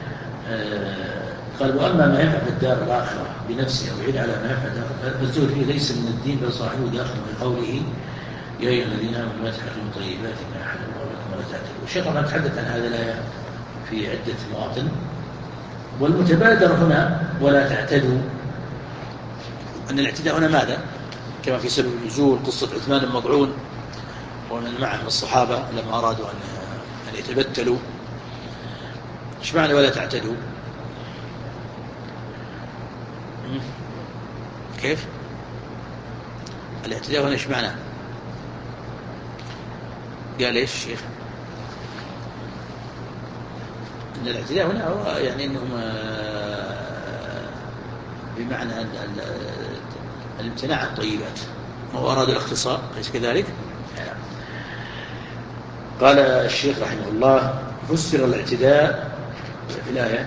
قال: وأما ما ينفع في الدار الآخرة بنفسه أو يعين على ما ينفع فالزهد فيه ليس من الدين، بل صاحبه داخل في قوله: يا أيها الذين آمنوا لا تحرموا طيبات ما أحل الله لكم ولا تعتدوا. الشيخ طبعا تحدث عن هذا الآية في عدة مواطن، والمتبادر هنا ولا تعتدوا، أن الاعتداء هنا ماذا؟ كما في سبب النزول قصة عثمان بن مضعون ومن معه من الصحابة لما أرادوا أن يتبتلوا. إيش معنى ولا تعتدوا؟ كيف؟ الاعتداء هنا إيش معنى؟ قال إيش الشيخ؟ أن الاعتداء هنا هو يعني أنهم بمعنى الامتناع عن الطيبات، وأرادوا الاختصار، أليس كذلك؟ قال الشيخ رحمه الله: فسر الاعتداء في الآية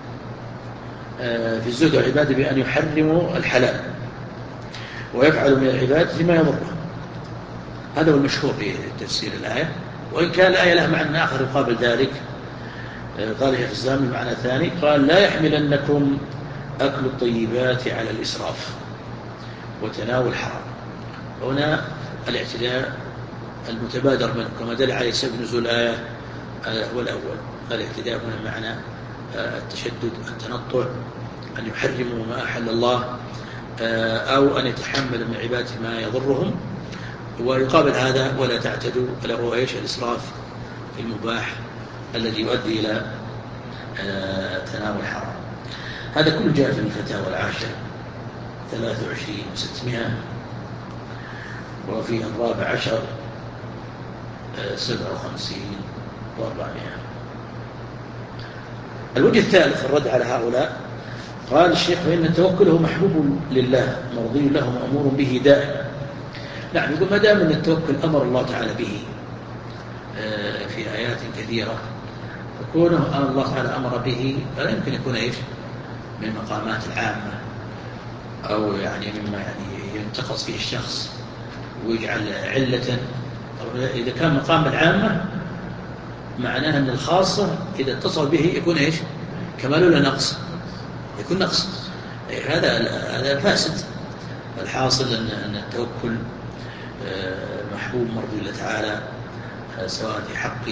في الزهد والعبادة بأن يحرموا الحلال ويفعلوا من العبادة ما يضره. هذا هو المشهور في تفسير الآية، وإن كان الآية لها معنى آخر يقابل ذلك. قال شيخ الإسلام المعنى الثاني، قال لا يحملنكم أكل الطيبات على الإسراف وتناول الحرام. هنا الاعتداء المتبادر منه كما دل عليه سبب نزول الآية هو الأول. الاعتداء هنا معنى التشدد، التنطع، أن يحرموا ما أحل الله أو أن يتحمل من عباده ما يضرهم. ويقابل هذا ولا تعتدوا، ألا هو إيش؟ الإسراف في المباح الذي يؤدي إلى تناول الحرام. هذا كله جاء في الفتاوى العاشر 23/600، وفي 14 57/400. الوجه الثالث الرد على هؤلاء، قال الشيخ فإن التوكل هو محبوب لله مرضي له مأمور به دائما. نعم، يقول ما دام أن التوكل أمر الله تعالى به في آيات كثيرة، فكونه الله تعالى أمر به فلا يمكن يكون إيش من المقامات العامة، أو يعني مما يعني ينتقص فيه الشخص ويجعل علة. إذا كان مقام العامة معناه أن الخاصة إذا اتصل به يكون إيش؟ كمال ولا نقص؟ يكون نقص. هذا فاسد. الحاصل أن التوكل محبوب مرضي الله تعالى، سواء في حق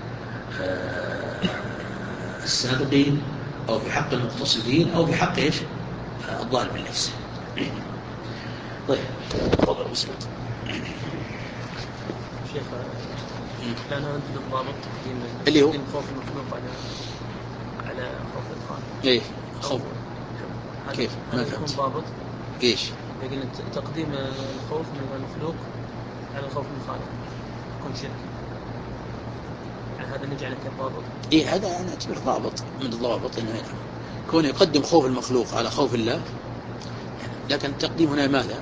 السابقين أو في حق المقتصدين أو في حق إيش؟ الظالم بالنفس. طيب تفضل بسم الله. شيخ لا نرد بالضابط تقديم اللي هو خوف المخلوق على خوف الخالق. ايه خوف كيف ما يكون فهمت ضابط ايش؟ يقول تقديم الخوف من المخلوق على الخوف من الخالق يكون شرك، يعني هذا نجعله كضابط. ايه هذا انا اعتبر ضابط من الضوابط، انه كون يقدم خوف المخلوق على خوف الله. لكن التقديم هنا ماذا؟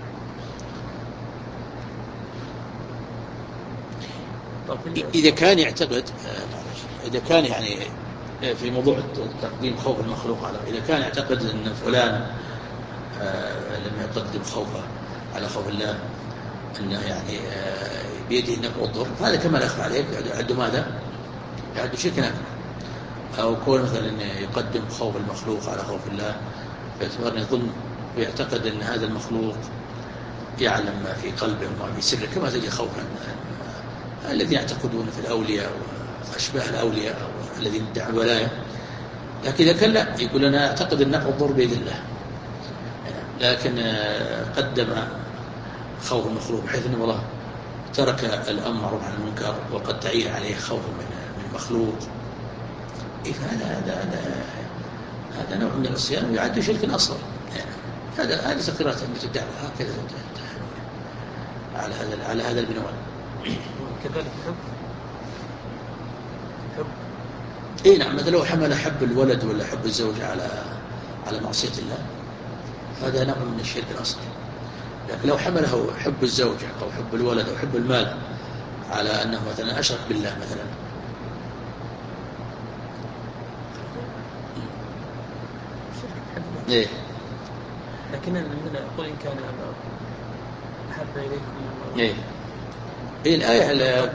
إذا كان يعتقد إذا كان يعني في موضوع تقديم خوف المخلوق على، إذا كان يعتقد أن فلان لما يقدم خوفه على خوف الله أنه يعني بيده النفع والضر، هذا كما لا يخفى عليك عنده ماذا؟ عنده شرك أكبر. أو كون مثلا يقدم خوف المخلوق على خوف الله باعتبار أن يظن ويعتقد أن هذا المخلوق يعلم ما في قلبه وما في سره، كما تجد خوفا الذين يعتقدون في الأولياء وأشباه الأولياء الذين ادعوا الولاية. لكن إذا كان لا، يقول أنا أعتقد النفع والضر بيد الله، لكن قدم خوف المخلوق بحيث أنه والله ترك الأمر عن المنكر وقد تعين عليه خوف من المخلوق. هذا نوع من العصيان ويعد شرك أصغر. هذه تقريرات التي تدعى هكذا على هذا البنوان. كذلك حب اي نعم، مثلا لو حمل حب الولد ولا حب الزوجة على معصية الله، هذا نوع من الشرك الأصغر. لكن لو حمله حب الزوجة أو حب الولد أو حب المال على أنه مثلا أشرك بالله مثلا، إيه. لكن مثلا أقول إن كان أحب إليكم إيه الآية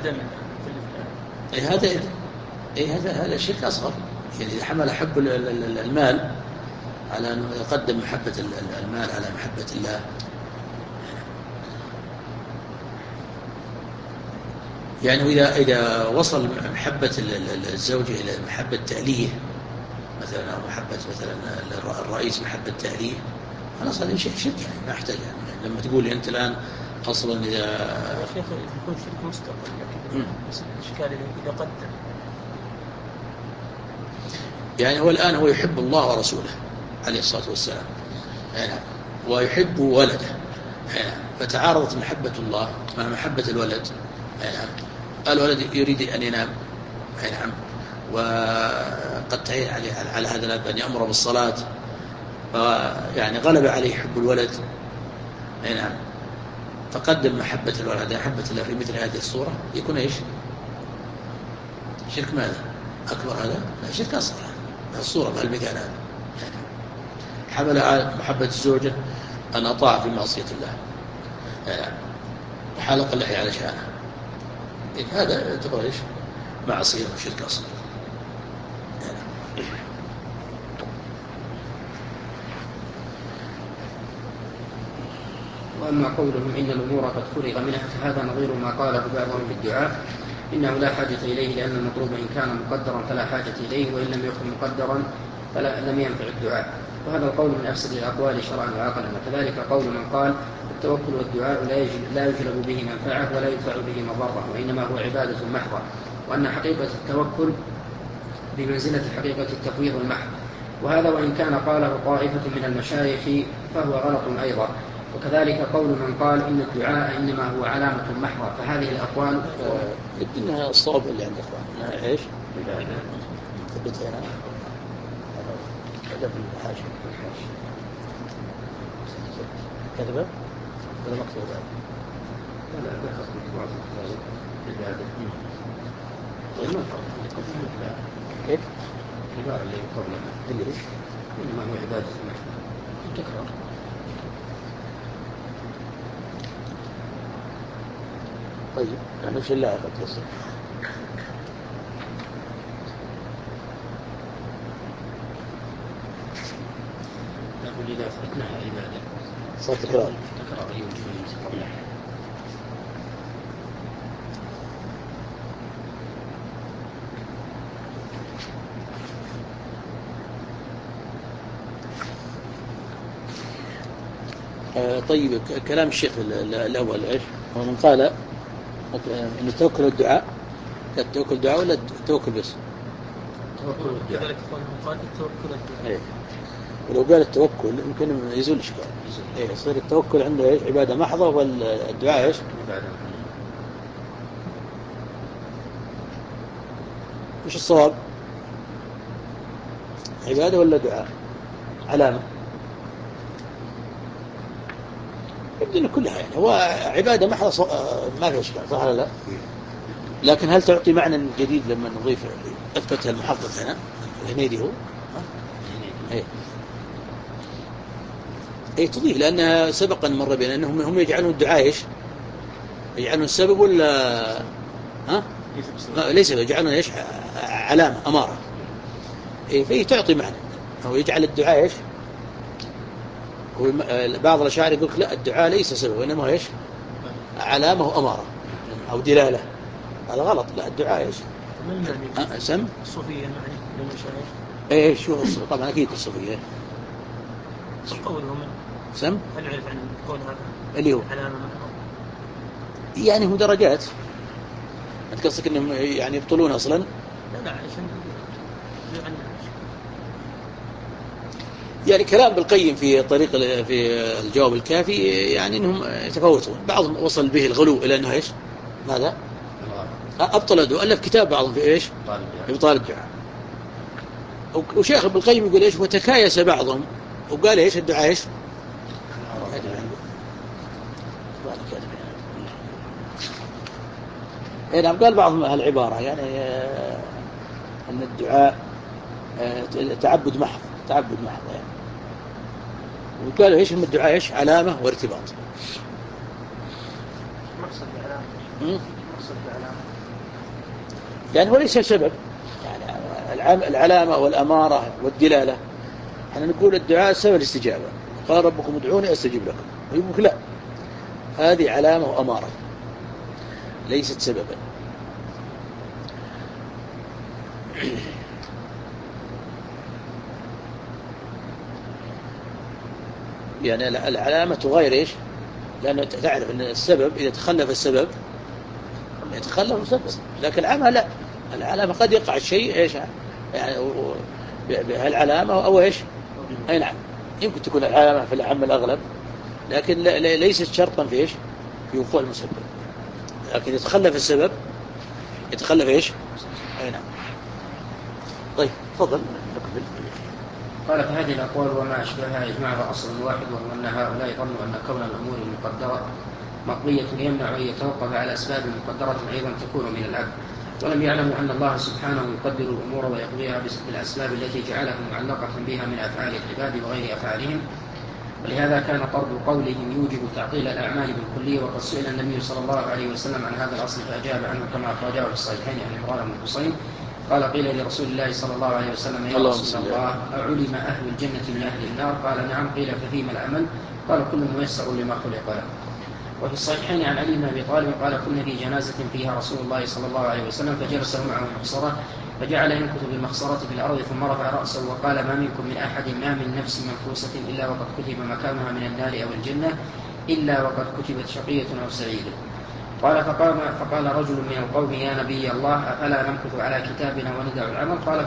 هذا شرك أصغر. يعني إذا حمل حب المال على أنه يقدم محبة المال على محبة الله، يعني إذا وصل محبة الزوجة إلى محبة تأليه مثلا، أو محبة مثلا الرئيس محبة تأليه، خلاص هذا شرك يعني ما يحتاج. يعني لما تقول أنت الآن أصلا إذا شيخ يكون شرك مستقل، لكن الإشكال إذا قدم، يعني هو الآن هو يحب الله ورسوله عليه الصلاة والسلام، ويحب ولده، فتعارضت محبة الله مع محبة الولد. الولد يريد أن ينام، وقد تعين على هذا الأب أن يأمر بالصلاة، يعني غلب عليه حب الولد، فقدم محبة الولد محبة الله في مثل هذه الصورة، يكون إيش؟ شرك ماذا؟ أكبر هذا؟ لا، شرك أصغر. الصورة بهالمثال هذا حمل على محبة الزوجة أن أطاع في معصية الله، وحلق اللحية على شأنه، هذا يعتبر إيش؟ معصية وشرك أصغر. وأما قولهم إن الأمور قد فرغ منها فهذا نظير ما قاله بعضهم في الدعاء إنه لا حاجة إليه لأن المطلوب إن كان مقدرا فلا حاجة إليه، وإن لم يكن مقدرا لم ينفع الدعاء. وهذا القول من أفسد الأقوال شرعا وعقلا. وكذلك قول من قال التوكل والدعاء لا يجلب به منفعة ولا يدفع به مضرة، وإنما هو عبادة محضة، وأن حقيقة التوكل بمنزلة حقيقة التفويض المحض. وهذا وإن كان قاله طائفة من المشايخ فهو غلط أيضا. وكذلك قول من قال إن الدعاء إنما هو علامة محضة، فهذه الأقوال يبدو أنها الصواب اللي عند إخوان إيش؟ ثبت هنا كذب الحاشية كذبة ولا مكتوب؟ لا ذكر في بعض العبادة. كيف؟ العبارة اللي قبلها ليش؟ إنما هو عبادة محضة تكرار. طيب يعني وش الله قد يصير؟ نقول إذا أثبتناها عبادة صار تكرار يوجد قبلها. طيب كلام الشيخ الأول إيش؟ هو من قال إن التوكل والدعاء، التوكل الدعاء ولا التوكل بس؟ التوكل والدعاء. كذلك قال التوكل والدعاء. إيه. ولو قال التوكل يمكن يزول الإشكال. إيه يصير التوكل عنده إيش؟ عبادة محضة، والدعاء إيش؟ عبادة. إيش الصواب؟ عبادة ولا دعاء؟ علامة. يبدو أن كلها يعني هو عبادة محضة ما في إشكال، صح ولا لا؟ لكن هل تعطي معنى جديد لما نضيف أثبتها المحقق هنا الهنيدي هو؟ إيه تضيف، لأنها سبقا مر بنا أنهم هم يجعلون الدعاء إيش؟ يجعلون السبب ولا ليس يجعلون إيش؟ علامة أمارة. إيه فهي تعطي معنى. هو يجعل الدعاء إيش؟ بعض الأشاعرة يقول لا الدعاء ليس سبب وإنما إيش؟ علامة وأمارة أو دلالة. هذا غلط. لا الدعاء إيش؟ سم الصوفية معني للمشايخ. إيه شو طبعا أكيد الصوفية. قولهم سم هل يعرف عن قول هذا اللي هو علامة يعني هو درجات. أنت قصدك إنهم يعني يبطلون أصلا؟ لا عشان يعني كلام بالقيم في طريق في الجواب الكافي يعني إنهم يتفاوتون. بعضهم وصل به الغلو إلى أنه إيش؟ ماذا؟ أبطل الدعاء. ألف كتاب بعضهم في إيش؟ إبطال الدعاء. وشيخ بالقيم يقول إيش؟ وتكايس بعضهم وقال إيش الدعاء إيش؟ نعم قال بعضهم هالعبارة يعني أن الدعاء تعبد محض يعني. وقالوا إيش هم الدعاء إيش؟ علامة وارتباط. مقصد بعلامة يعني هو ليس سبب يعني العلامة والأمارة والدلالة. احنا نقول الدعاء سبب الاستجابة، قال ربكم ادعوني أستجيب لكم. ويقول لا هذه علامة وأمارة ليست سببا. يعني العلامة تغير إيش؟ لأن تعرف أن السبب إذا تخلف السبب يتخلف السبب، لكن العلامة لا. العلامة قد يقع الشيء إيش يعني بهالعلامة أو إيش؟ أي نعم يمكن تكون العلامة في العام الأغلب، لكن ليست شرطا في إيش؟ في وقوع المسبب. لكن يتخلف السبب يتخلف إيش؟ أي نعم. طيب تفضل نكمل. قال فهذه الأقوال وما أشبهها يجمعها أصل واحد، وهو أن هؤلاء ظنوا أن كون الأمور المقدرة مقضية يمنع أن يتوقف على أسباب مقدرة أيضا تكون من العبد، ولم يعلموا أن الله سبحانه يقدر الأمور ويقضيها بالأسباب التي جعلها معلقة بها من أفعال العباد وغير أفعالهم، ولهذا كان طرد قولهم يوجب تعطيل الأعمال بالكلية. وقد سئل النبي صلى الله عليه وسلم عن هذا الأصل فأجاب عنه كما أخرجه في الصحيحين عن عمران بن حصين قال قيل لرسول الله صلى الله عليه وسلم يا رسول الله أعلم أهل الجنة من أهل النار؟ قال نعم. قيل ففيما العمل؟ قال كل ميسر لما خلق له. وفي الصحيحين عن علي بن أبي طالب قال كنا في جنازة فيها رسول الله صلى الله عليه وسلم فجلس معه المخصرة فجعل ينكث بالمخصرة في الأرض ثم رفع رأسه وقال ما منكم من أحد ما من نفس منفوسة إلا وقد كتب مكانها من النار أو الجنة إلا وقد كتبت شقية أو سعيدة. قال فقال رجل من القوم يا نبي الله أفلا نمكث على كتابنا وندع العمل؟ قال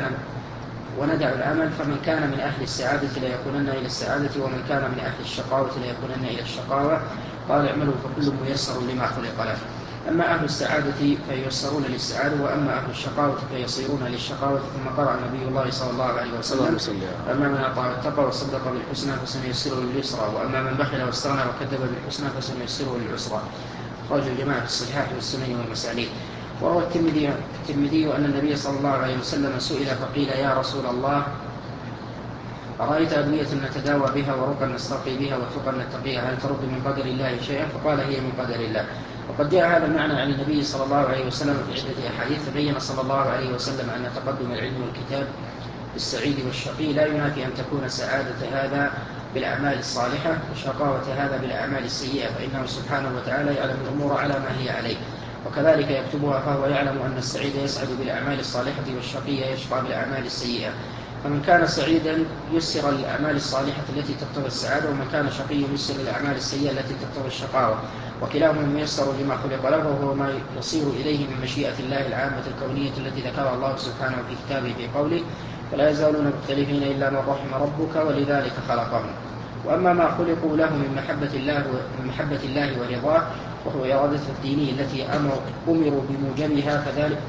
فمن كان من أهل السعادة ليكونن إلى السعادة ومن كان من أهل الشقاوة ليكونن إلى الشقاوة. قال اعملوا فكل ميسر لما خلق له. أما أهل السعادة فييسرون للسعادة وأما أهل الشقاوة فيصيرون للشقاوة. ثم قرأ نبي الله صلى الله عليه وسلم أما من أطاع واتقى وصدق بالحسنى فسنيسره لليسرى وأما من بخل واستغنى وكذب بالحسنى فسنيسره للعسرى. خرج الجماعة في الصحاح والسنن والمسانيد. وروى الترمذي أن النبي صلى الله عليه وسلم سئل فقيل يا رسول الله أرأيت أدوية نتداوى بها ورقا نسترقي بها وتقا نتقيها هل ترد من قدر الله شيئا؟ فقال هي من قدر الله. وقد جاء هذا المعنى عن النبي صلى الله عليه وسلم في عدة أحاديث فبين صلى الله عليه وسلم أن تقدم العلم والكتاب بالسعيد والشقي لا ينافي أن تكون سعادة هذا بالأعمال الصالحة وشقاوة هذا بالأعمال السيئة فإنه سبحانه وتعالى يعلم الأمور على ما هي عليه وكذلك يكتبها فهو يعلم أن السعيد يسعد بالأعمال الصالحة والشقي يشقى بالأعمال السيئة. فمن كان سعيدا يسر الأعمال الصالحة التي تقتضي السعادة ومن كان شقيا يسر الأعمال السيئة التي تقتضي الشقاوة وكلاهما ميسر لما خلق له وهو ما يصير إليه من مشيئة الله العامة الكونية التي ذكرها الله سبحانه في كتابه في قوله فلا يزالون مختلفين إلا من رحم ربك ولذلك خلقهم. وأما ما خلقوا له من محبة الله ورضاه وهو إرادته الدينية التي أمروا بموجبها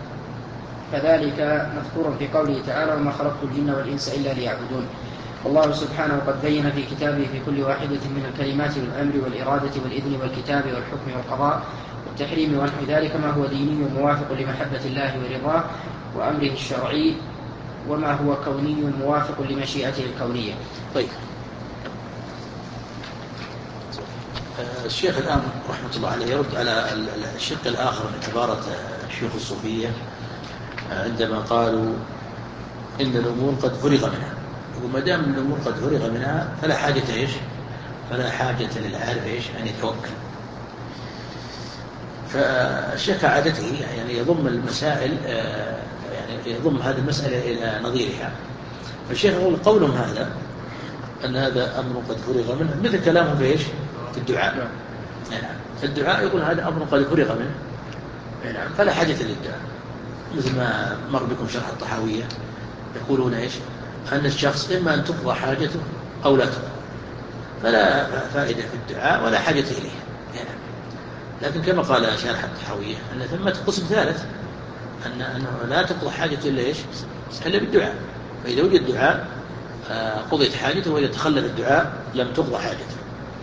فذلك مذكور في قوله تعالى وما خلقت الجن والإنس إلا ليعبدون. والله سبحانه قد بين في كتابه في كل واحدة من الكلمات والأمر والإرادة والإذن والكتاب والحكم والقضاء والتحريم ونحو ذلك ما هو ديني موافق لمحبة الله ورضاه وأمره الشرعي وما هو كوني موافق لمشيئته الكونية. طيب الشيخ الآن رحمة الله عليه يرد على الشق الآخر من عبارة الشيوخ الصوفية عندما قالوا إن الأمور قد فرغ منها وما دام الأمور قد فرغ منها فلا حاجة للعارف أن يتوكل. فالشيخ كعادته يعني يضم المسائل يعني يضم هذه المسألة إلى نظيرها. فالشيخ يقول قولهم هذا أن هذا أمر قد فرغ منه مثل كلامه في الدعاء. الدعاء يقول هذا أمر قد فرغ منه فلا حاجة للدعاء مثل ما مر بكم شرح الطحاوية يقولون أن الشخص إما أن تقضى حاجته أو لا تقضى فلا فائدة في الدعاء ولا حاجة إليه. لكن كما قال شارح الطحاوية أن ثمة قسم ثالث أنه لا تقضى حاجته إلا بالدعاء فإذا وجد دعاء قضيت حاجته وإذا تخلف الدعاء لم تقضى حاجته.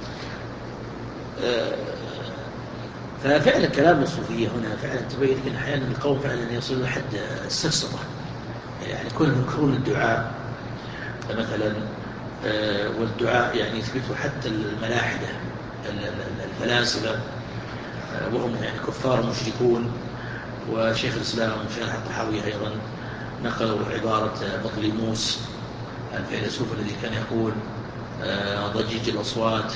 ففعلا كلام الصوفية هنا فعلا تبين أن أحيانا القوم فعلا يصلون حد السفسطة يعني كلهم ينكرون الدعاء مثلا والدعاء يعني يثبته حتى الملاحدة الفلاسفة وهم يعني كفار مشركون. وشيخ الإسلام شارح الطحاوية أيضا نقلوا عبارة بطليموس الفيلسوف الذي كان يقول ضجيج الأصوات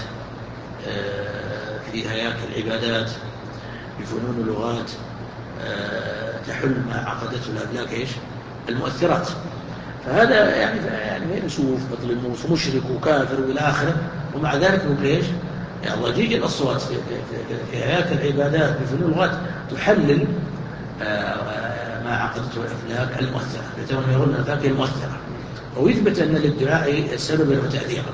في هياكل العبادات بفنون اللغات تحل ما عقدته الأبلاك المؤثرات. فهذا يعني فيلسوف بطليموس ومشرك وكافر والى اخره ومع ذلك يقول يعني ضجيج الأصوات في هياكل العبادات بفنون اللغات تحلل ما عقدته الأفلاك المؤثرة يتمنى يقول الأفلاك المؤثرة ويثبت أن للدعاء سببا وتأثيرا.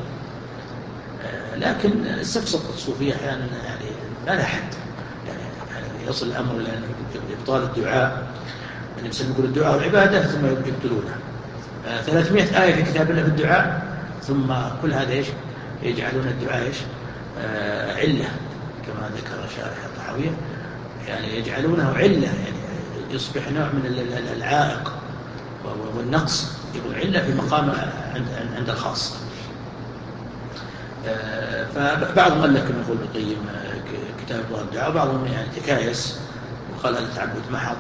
لكن السفسطة الصوفية أحيانا يعني ما لها حد يعني يصل الأمر إلى إبطال الدعاء. النبي صلى الله عليه وسلم يقول الدعاء والعبادة ثم يبطلونه 300 آية في كتاب الله في الدعاء ثم كل هذا يجعلون الدعاء علة كما ذكر شارح الطحاوية يعني يجعلونه علة يعني يصبح نوع من العائق والنقص يكون علة في مقام عند الخاص. فبعضهم ألف كما يقول ابن القيم كتاب أبواب الدعاء، وبعضهم يعني تكايس وقال هذا تعبد محض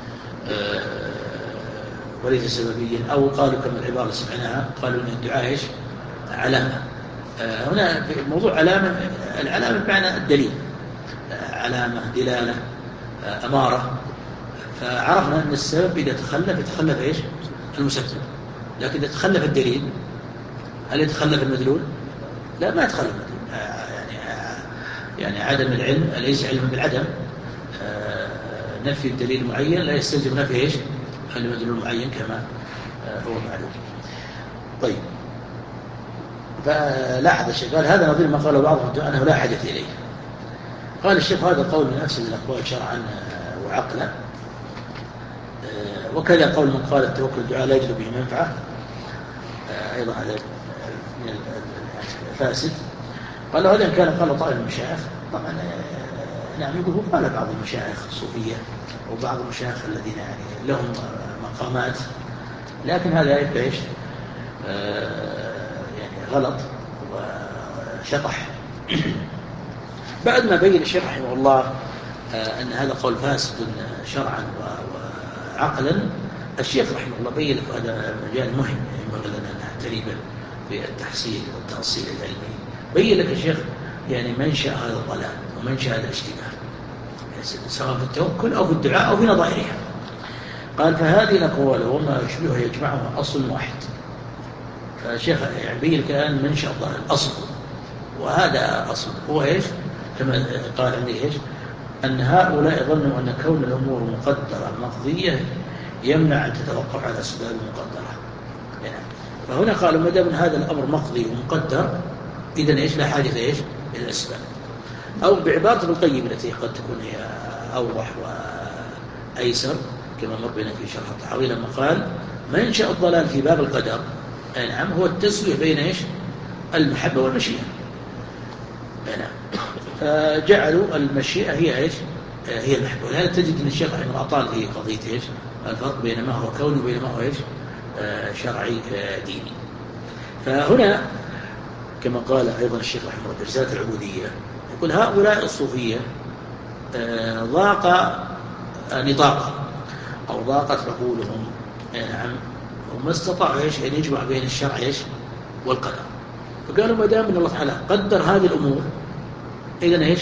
وليس سببيا، أو قالوا كما العبارة اللي سمعناها، قالوا أن الدعاء إيش؟ علامة. هنا في موضوع علامة، العلامة بمعنى الدليل، علامة، دلالة، أمارة. فعرفنا أن السبب إذا تخلف يتخلف إيش؟ المسبب. لكن إذا تخلف الدليل هل يتخلف المدلول؟ لا، ما يتخلف المدلول. يعني عدم العلم ليس علما بالعدم. نفي الدليل معين لا يستلزم نفي إيش؟ المدلول معين كما هو معلوم. طيب، فلاحظ الشيخ قال هذا نظير ما قاله بعضهم أنه لا حاجة إليه. قال الشيخ هذا قول من أفسد الأقوال شرعا وعقلا، وكذا قول من قال التوكل الدعاء لا يجلب به منفعة، أيضا هذا من الفاسد. قال هذا إن كان قال طائف المشايخ، طبعا نعم يقول قال بعض المشايخ الصوفية وبعض المشايخ الذين يعني لهم مقامات، لكن هذا يبقى إيش؟ يعني غلط وشطح. بعد ما بين الشيخ رحمه الله أن هذا قول فاسد شرعا وعقلا، الشيخ رحمه الله بين لك هذا مجال مهم ينبغي لنا نعتني به في التحصيل والتأصيل العلمي. بين لك الشيخ يعني منشأ هذا الضلال ومنشأ هذا الاشتباه، سواء في التوكل أو في الدعاء أو في نظائرها. قال فهذه الأقوال وما يشبهها يجمعها أصل واحد. فالشيخ يعني بين لك الآن منشأ الضلال أصل، وهذا أصل هو إيش؟ كما قال عندي إيش؟ أن هؤلاء ظنوا أن كون الأمور مقدرة مقضية يمنع أن تتوقف على أسباب مقدرة. يعني فهنا قالوا ما دام هذا الأمر مقضي ومقدر، إذن إيش؟ لا حاجة إيش؟ إلى الأسباب. أو بعبارة ابن القيم التي قد تكون هي أوضح وأيسر كما مر بنا في شرح الطحاوي لما قال منشأ الضلال في باب القدر نعم هو التسوية بين إيش؟ المحبة والمشيئة. نعم، فجعلوا المشيئة هي إيش؟ هي المحبة. ولهذا تجد أن الشيخ رحمه الله أطال في قضية إيش؟ الفرق بين ما هو كوني وبين ما هو إيش؟ شرعي ديني. فهنا كما قال أيضا الشيخ رحمه الله في رسالة العبودية، يقول هؤلاء الصوفية ضاق نطاقا أو ضاقت عقولهم نعم، وما استطاعوا إيش؟ أن يجمع بين الشرع إيش؟ والقدر. فقالوا ما دام أن الله تعالى قدر هذه الأمور، إذن إيش؟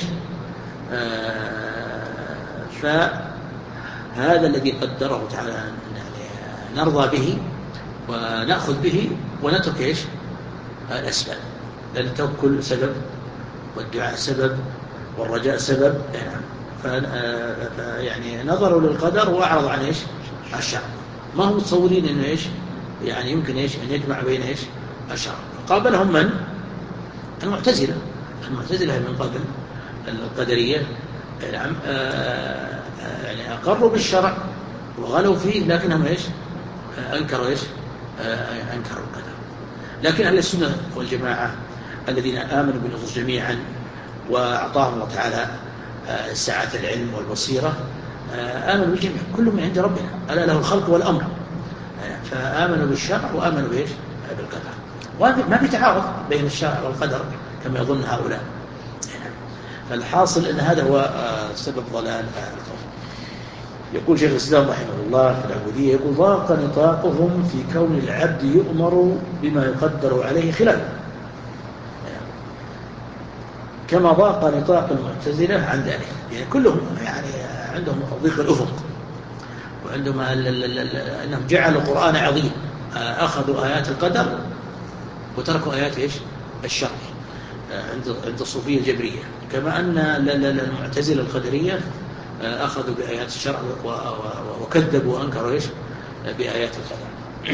فهذا الذي قدره تعالى يعني نرضى به ونأخذ به ونترك إيش؟ الأسباب. لأن التوكل سبب، والدعاء سبب، والرجاء سبب. يعني نظروا للقدر وأعرضوا عن إيش؟ الشرع. ما هم متصورين إنه إيش؟ يعني يمكن إيش؟ أن يجمع بين إيش؟ الشرع. قابلهم من؟ المعتزلة. المعتزلة من قبل القدرية نعم يعني أقروا بالشرع وغلوا فيه، لكنهم إيش؟ أنكروا إيش؟ أنكروا القدر. لكن أهل السنة والجماعة الذين آمنوا بالنصوص جميعا وأعطاهم الله تعالى سعة العلم والبصيرة، آمنوا بالجميع، كل من عند ربنا، ألا له الخلق والأمر. فآمنوا بالشرع وآمنوا بإيش؟ بالقدر. وما في تعارض بين الشرع والقدر كما يظن هؤلاء. فالحاصل أن هذا هو سبب ضلال القوم. يقول شيخ الإسلام رحمه الله في العبودية، يقول ضاق نطاقهم في كون العبد يؤمر بما يقدر عليه خلافه، كما ضاق نطاق المعتزلة عن ذلك. يعني كلهم يعني عندهم ضيق الأفق، وعندهم أنهم جعلوا القرآن عظيم، أخذوا آيات القدر وتركوا آيات إيش؟ الشرع عند الصوفية الجبرية. كما أن المعتزلة القدرية أخذوا بآيات الشرع وكذبوا وأنكروا إيش؟ بآيات القدر.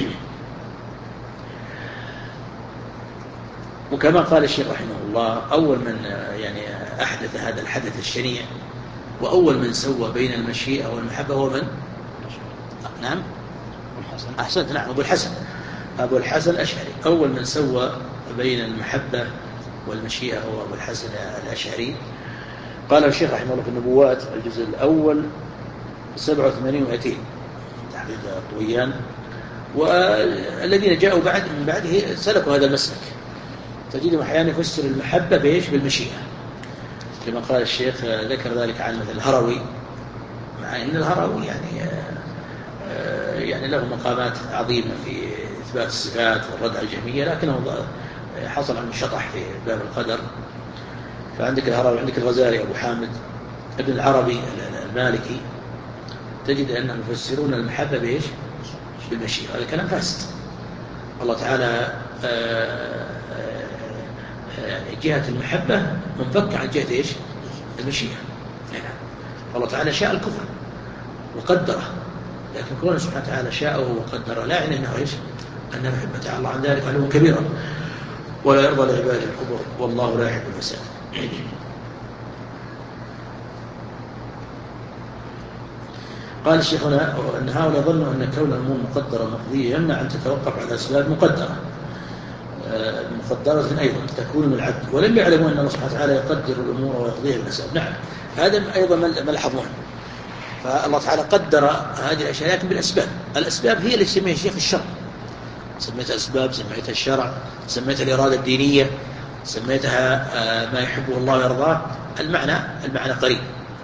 وكما قال الشيخ رحمه الله أول من يعني أحدث هذا الحدث الشنيع وأول من سوى بين المشيئة والمحبة هو من؟ نعم أحسنت، نعم أبو الحسن الأشعري. أول من سوى بين المحبة والمشيئة هو أبو الحسن الأشعري. قال الشيخ رحمه الله في النبوات الجزء الأول 87 و200 تحقيق الطويان، والذين جاءوا من بعده سلكوا هذا المسلك. تجدهم أحيانا يفسر المحبة بإيش؟ بالمشيئة، كما قال الشيخ ذكر ذلك عن مثل الهروي، مع أن الهروي يعني له مقامات عظيمة في إثبات الصفات والرد على الجهمية، لكنه حصل عنه شطح في باب القدر. فعندك الهروي، عندك الغزالي أبو حامد، ابن العربي المالكي، تجد أنهم يفسرون المحبة بإيش؟ بالمشيئة. هذا كلام فاسد. الله تعالى جهة المحبة منفكة عن جهة إيش؟ المشيئة. الله تعالى شاء الكفر وقدره، لكن كونه سبحانه وتعالى شاءه وقدره لا يعني أنه إيش؟ أنه يحب. تعالى الله عن ذلك علوا كبيرا، ولا يرضى لعباده الكبر، والله لا يحب الفساد. قال الشيخ هنا أن هؤلاء ظنوا أن كون الأمور مقدرة مقضية يمنع أن تتوقف على أسباب مقدرة أيضا تكون من العبد، ولم يعلموا أن الله سبحانه وتعالى يقدر الأمور ويقضيها بالأسباب. نعم، هذا أيضا ملحظ مهم. فالله تعالى قدر هذه الأشياء لكن بالأسباب. الأسباب هي اللي يسميها الشيخ الشرع، سميتها أسباب، سميتها الشرع، سميتها الإرادة الدينية، سميتها ما يحبه الله ويرضاه. المعنى قريب.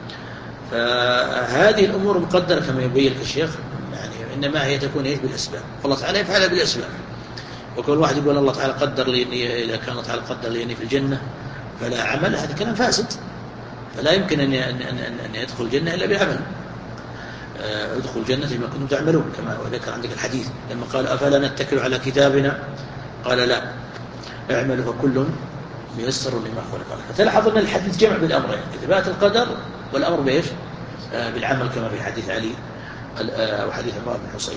فهذه الأمور مقدرة كما يبين الشيخ، يعني إنما هي تكون إيش؟ بالأسباب. الله تعالى يفعلها بالأسباب. وكل واحد يقول الله تعالى قدر لي إني، إذا كان الله تعالى قدر لي إني في الجنة فلا عمل، هذا كلام فاسد. فلا يمكن أن يدخل الجنة إلا بعمل. ادخل الجنة بما كنتم تعملون، كما ذكر عندك الحديث لما قال أفلا نتكل على كتابنا، قال لا، اعملوا فكل ميسر لما خلق له. فتلاحظ أن الحديث جمع بالأمرين، إثبات القدر والأمر بإيش؟ بالعمل، كما في حديث علي أو حديث عمران بن حصين.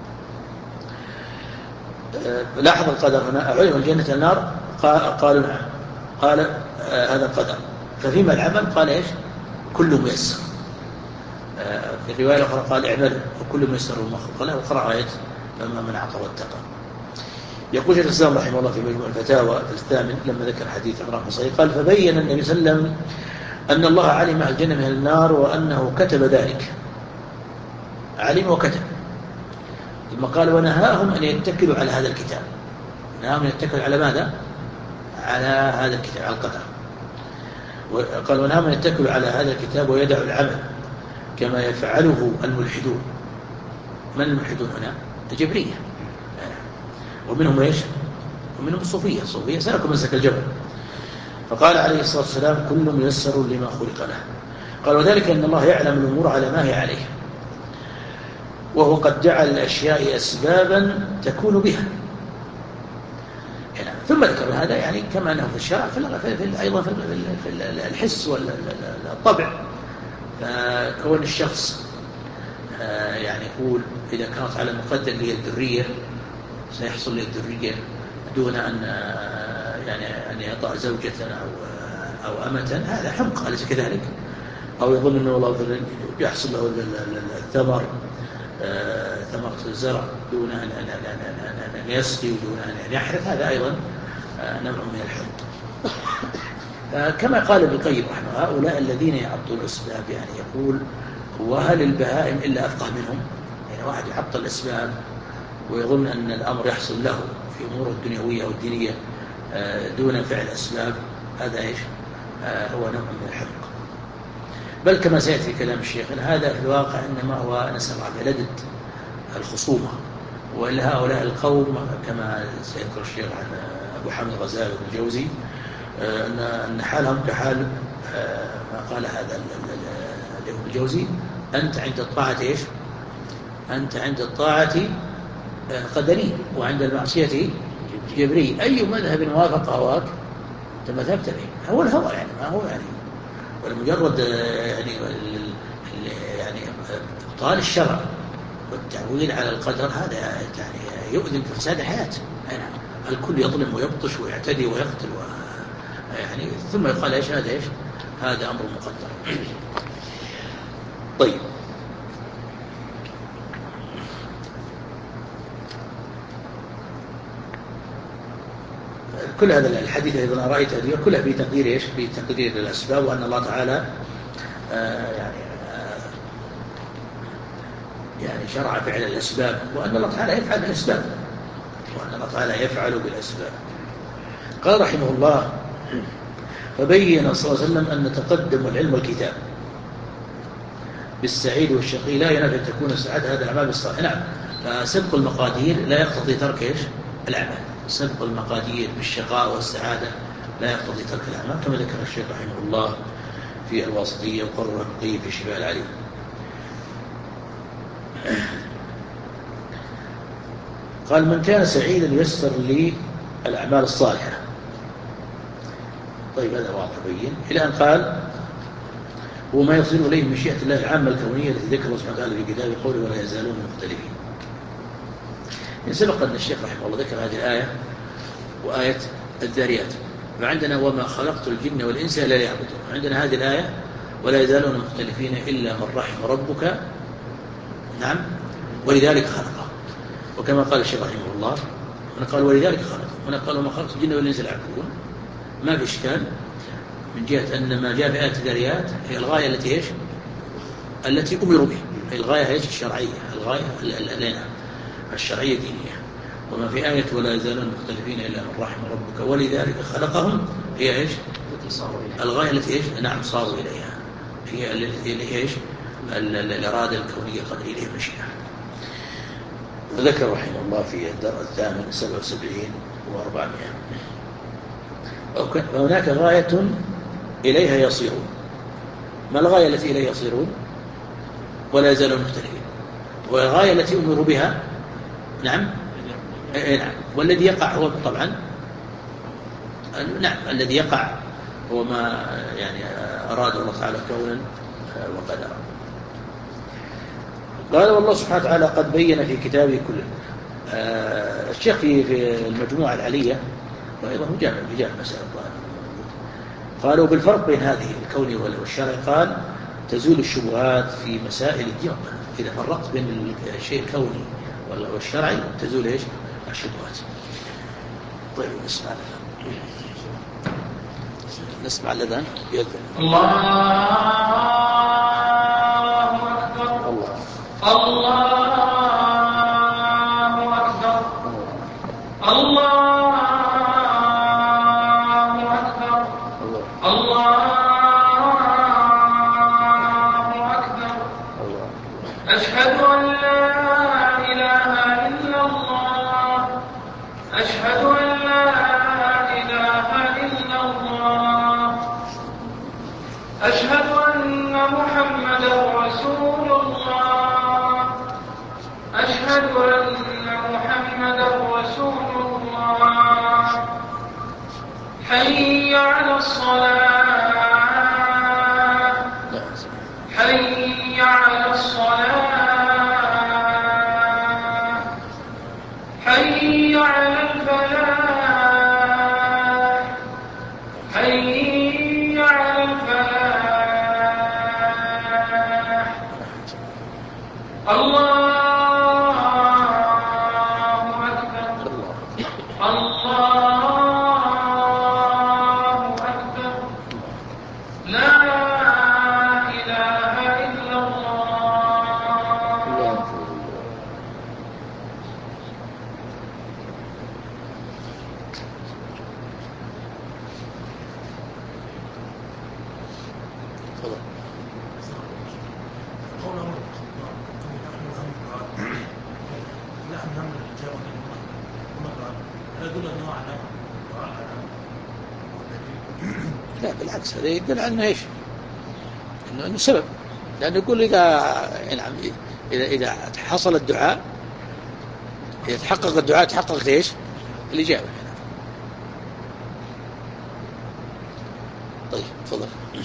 لاحظ القدر هنا، علم الجنة النار، قالوا نعم، قال هذا القدر. ففيما العمل قال إيش؟ كل ميسر. في رواية أخرى قال اعملوا وكل ميسر لما خلق له، وقرأ آية فما من أعطى واتقى. يقول شيخ الإسلام رحمه الله في مجموع الفتاوى في الثامن لما ذكر حديث عمران بن حصين قال فبين النبي صلى الله عليه وسلم أن الله علم أهل الجنة من النار وأنه كتب ذلك، علم وكتب. ثم قال ونهاهم أن يتكلوا على هذا الكتاب. نهاهم أن يتكلوا على ماذا؟ على هذا الكتاب، على القدر. وقال ونهاهم أن يتكلوا على هذا الكتاب ويدعوا العمل كما يفعله الملحدون. من الملحدون هنا؟ الجبرية، ومنهم إيش؟ ومنهم الصوفية. الصوفية سلكوا مسلك الجبر. فقال عليه الصلاة والسلام كل ميسر لما خلق له. قال وذلك أن الله يعلم الأمور على ما هي عليه، وهو قد جعل الأشياء أسبابا تكون بها. ثم ذكر هذا يعني كما أنه في الشرع أيضا في الحس والطبع. فكون الشخص يعني يقول إذا كانت على مقدر لي الذرية سيحصل لي الذرية دون أن يطأ زوجة أو أمة، هذا حمق، أليس كذلك؟ أو يظن أنه الله يحصل له الثمر، ثمرة الزرع دون أن يسقي ودون أن يحرث، هذا أيضا نوع من الحمق. كما قال ابن القيم رحمه، هؤلاء الذين يعطون الأسباب، يعني يقول وهل البهائم إلا أفقه منهم؟ يعني واحد يحط الأسباب ويظن أن الأمر يحصل له في أموره الدنيوية أو الدينية دون فعل الأسباب، هذا إيش؟ هو نوع من الحمق. بل كما سيأتي في كلام الشيخ هذا في الواقع إنما هو نسأل الله لدد الخصومة. وإلا هؤلاء القوم كما سيذكر الشيخ عن أبو حامد الغزالي وابن الجوزي أن حالهم كحال ما قال هذا ابن الجوزي، أنت عند الطاعة إيش؟ أنت عند الطاعة قدري وعند المعصية جبري، أي مذهب وافق هواك أنت مذهبت به. هو الهوى يعني، ما هو يعني ولمجرد يعني إبطال الشرع والتعويل على القدر، هذا يعني يؤذن في فساد الحياة. يعني الكل يظلم ويبطش ويعتدي ويقتل يعني ثم يقال إيش هذا؟ إيش هذا؟ أمر مقدر. طيب، كل هذا الحديث أيضا رأيت هذه كلها بتقدير إيش؟ بتقدير الأسباب، وأن الله تعالى يعني شرع فعل الأسباب، وأن الله تعالى يفعل بالأسباب، وأن الله تعالى يفعل بالأسباب. قال رحمه الله: فبين صلى الله عليه وسلم أن تقدم العلم والكتاب بالسعيد والشقي لا ينافي أن تكون السعادة هذا الأعمال بالصالح. نعم، فسبق المقادير لا يقتضي ترك إيش؟ الأعمال. سبق المقادير بالشقاء والسعادة لا يقتضي ترك الأعمال، كما ذكر الشيخ رحمه الله في الواسطية وقرر النقي في شفاء العليم. قال: من كان سعيدا يسر لي الأعمال الصالحة. طيب، هذا واضح بين إلى أن قال: هو ما يصير إليه مشيئة الله العامة الكونية التي ذكر الله سبحانه وتعالى في كتابه قوله: ولا يزالون مختلفين. إن سبق أن الشيخ رحمه الله ذكر هذه الآية وآية الذاريات، وعندنا: وما خلقت الجن والإنس إلا ليعبدون. عندنا هذه الآية: ولا يزالون مختلفين إلا من رحم ربك. نعم، ولذلك خلقه. وكما قال الشيخ رحمه الله: هنا قال ولذلك خلقه، هنا قال: وما خلقت الجن والإنس إلا ليعبدون. ما في إشكال من جهة أن ما جاء في آية الذاريات هي الغاية التي إيش؟ التي أمروا بها، هي الغاية إيش؟ الشرعية، الغاية الشرعية دينية. وما في آية ولا يزالون مختلفين إلا من رحم ربك ولذلك خلقهم هي إيش؟ الغاية التي إيش؟ نعم، صاروا إليها، هي التي إيش؟ الإرادة الكونية القدرية إليها مشيئة. ذكر رحمه الله في الدرء الثامن 77 و400. وهناك غاية إليها يصيرون. ما الغاية التي إليها يصيرون؟ ولا يزالون مختلفين. والغاية التي أمروا بها نعم نعم. والذي يقع هو طبعا نعم، الذي يقع هو ما يعني أراد الله تعالى كونا وقدرا. قال: والله سبحانه وتعالى قد بين في كتابه كله. الشيخ في المجموعة العلية وأيضا هو جامع مسألة الظاهر. قالوا: بالفرق بين هذه الكوني والشرعي قال: تزول الشبهات في مسائل الدين. إذا فرقت بين الشيء الكوني والشرعي تزول إيش؟ الشبهات. طيب، نسمع الأذان يأذن. الله أكبر. الله أكبر. الله أكبر. الله أكبر. أشهد أن لا إله إلا الله. أشهد أن لا إله إلا الله. أشهد أن محمدا رسول الله. أشهد أن محمدا رسول الله. حي على الصلاة. حي على الصلاة. حي على الفلاح. حي على الفلاح. الله أكبر. الله أكبر. لا إله إلا الله. لا، بالعكس، هذا يدل على أنه إيش؟ إنه سبب. لأنه يقول إذا حصل الدعاء، إذا تحقق الدعاء تحققت إيش؟ الإجابة. طيب، تفضل.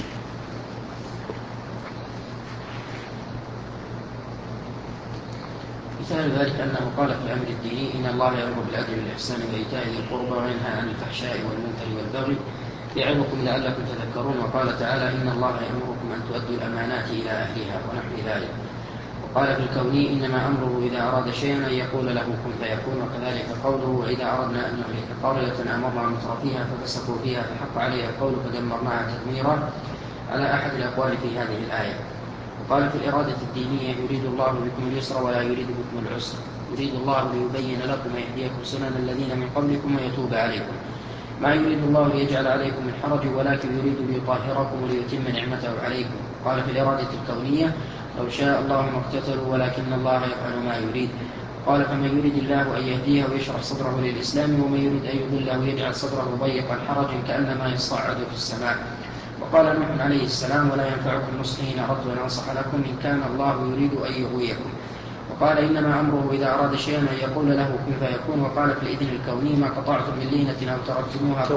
مثال ذلك أنه قال في الأمر الديني: إن الله يأمر بالعدل والإحسان وإيتاء ذي القربى وينهى عن الفحشاء والمنكر والبغي يعظكم لعلكم تذكرون. وقال تعالى: إن الله يأمركم أن تؤدوا الأمانات إلى أهلها ونحو ذلك. وقال في الكوني: إنما أمره إذا أراد شيئا أن يقول له كن فيكون. وكذلك قوله: وإذا أردنا أن نهلك قرية أمرنا مترفيها ففسقوا فيها فحق عليها القول فدمرناها تدميرا، على أحد الأقوال في هذه الآية. وقال في الإرادة الدينية: يريد الله بكم اليسر ولا يريد بكم العسر، يريد الله ليبين لكم ويهديكم سنن الذين من قبلكم ويتوب عليكم. ما يريد الله ليجعل عليكم من حرج ولكن يريد ليطهركم وليتم نعمته عليكم. قال في الإرادة الكونية لو شاء الله ما اقتتلوا ولكن الله يفعل ما يريد. قال فمن يريد الله أن يهديه ويشرح صدره للإسلام ومن يريد أن يضله ويجعل صدره ضيقا حرجا كأنما يصعد في السماء. وقال نوح عليه السلام ولا ينفعكم نصحي إن أردت أن أنصح لكم إن كان الله يريد أن يغويكم. وقال إنما أمره إذا أراد شيئا أن يقول له كن فيكون. وقال في الإذن الكوني ما قطعتم من لينة أو تركتموها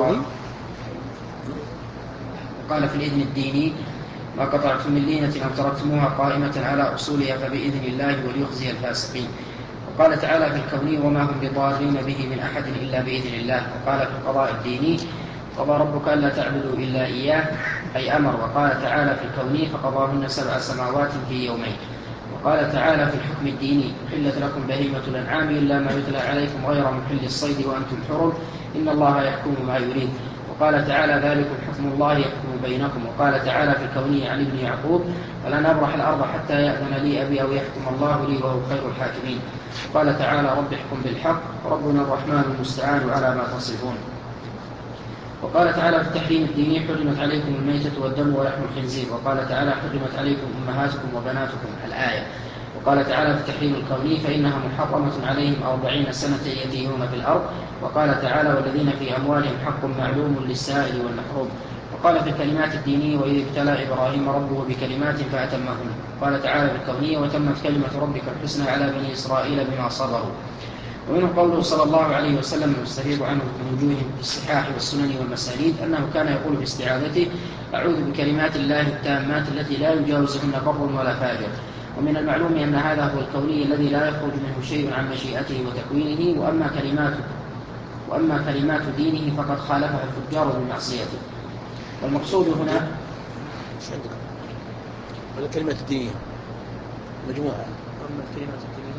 وقال في الإذن الديني ما قطعتم من لينة أو تركتموها قائمة على أصولها فبإذن الله وليخزي الفاسقين. وقال تعالى في الكوني وما هم بضارين به من أحد إلا بإذن الله. وقال في القضاء الديني قضى ربك ألا تعبدوا إلا إياه أي أمر. وقال تعالى في الكوني فقضاهن 7 سماوات في يومين. وقال تعالى في الحكم الديني أحلت لكم بهيمة الأنعام إلا ما يتلى عليكم غير محل الصيد وأنتم حرم إن الله يحكم ما يريد. وقال تعالى ذلكم حكم الله يحكم بينكم. وقال تعالى في الكوني عن ابن يعقوب فلن أبرح الأرض حتى يأذن لي أبي أو يحكم الله لي وهو خير الحاكمين. وقال تعالى رب احكم بالحق ربنا الرحمن المستعان على ما تصفون. وقال تعالى في التحريم الديني حرمت عليكم الميتة والدم ولحم الخنزير. وقال تعالى حرمت عليكم أمهاتكم وبناتكم الآية. وقال تعالى في التحريم الكوني فإنها محرمة عليهم 40 سنة يتيهون في الأرض. وقال تعالى والذين في أموالهم حق معلوم للسائل والمحروم. وقال في الكلمات الدينية وإذ ابتلى إبراهيم ربه بكلمات فأتمهن. قال تعالى في الكونية وتمت كلمة ربك الحسنى على بني إسرائيل بما صبروا. ومنه قوله صلى الله عليه وسلم المستفيض عنه من وجوه الصحاح والسنن والمسانيد أنه كان يقول في استعاذته أعوذ بكلمات الله التامات التي لا يجاوزهن بر ولا فاجر. ومن المعلوم أن هذا هو الكوني الذي لا يخرج منه شيء عن مشيئته وتكوينه. وأما كلمات دينه فقد خالفها الفجار بمعصيته. والمقصود هنا ايش عندك؟ ولا كلمات الدينية مجموعة أما الكلمات الدينية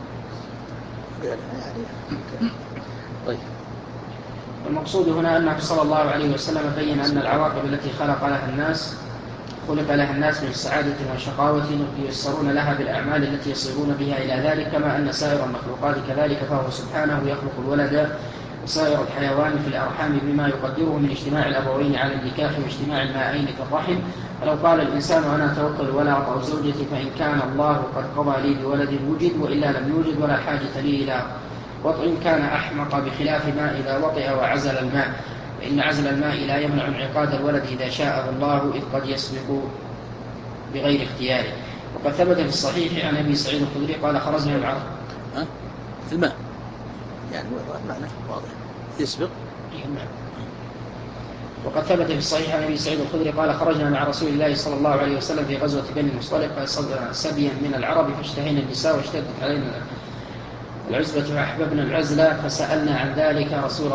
طيب. والمقصود هنا أنه صلى الله عليه وسلم بين أن العواقب التي خلق لها الناس من سعادة وشقاوة ييسرون لها بالأعمال التي يصيرون بها إلى ذلك كما أن سائر المخلوقات كذلك فهو سبحانه يخلق الولد وسائر الحيوان في الأرحام بما يقدره من اجتماع الأبوين على النكاح واجتماع المائين في الرحم. فلو قال الإنسان أنا أتوكل ولا أطأ زوجتي فإن كان الله قد قضى لي بولد وجد وإلا لم يوجد ولا حاجة لي إلى وطئ كان أحمق بخلاف ما إذا وطئ وعزل الماء فإن عزل الماء لا يمنع انعقاد الولد إذا شاءه الله إذ قد يسبق بغير اختياره. وقد ثبت في الصحيح عن أبي سعيد الخدري قال خرجنا مع في الماء يعني معنى واضح يسبق الماء. وقد ثبت في الصحيح عن أبي سعيد الخدري قال خرجنا مع رسول الله صلى الله عليه وسلم في غزوة بني المصطلق سبيا من العرب فاشتهينا النساء واشتدت علينا العزبة فأحببنا العزلة فسألنا عن ذلك رسول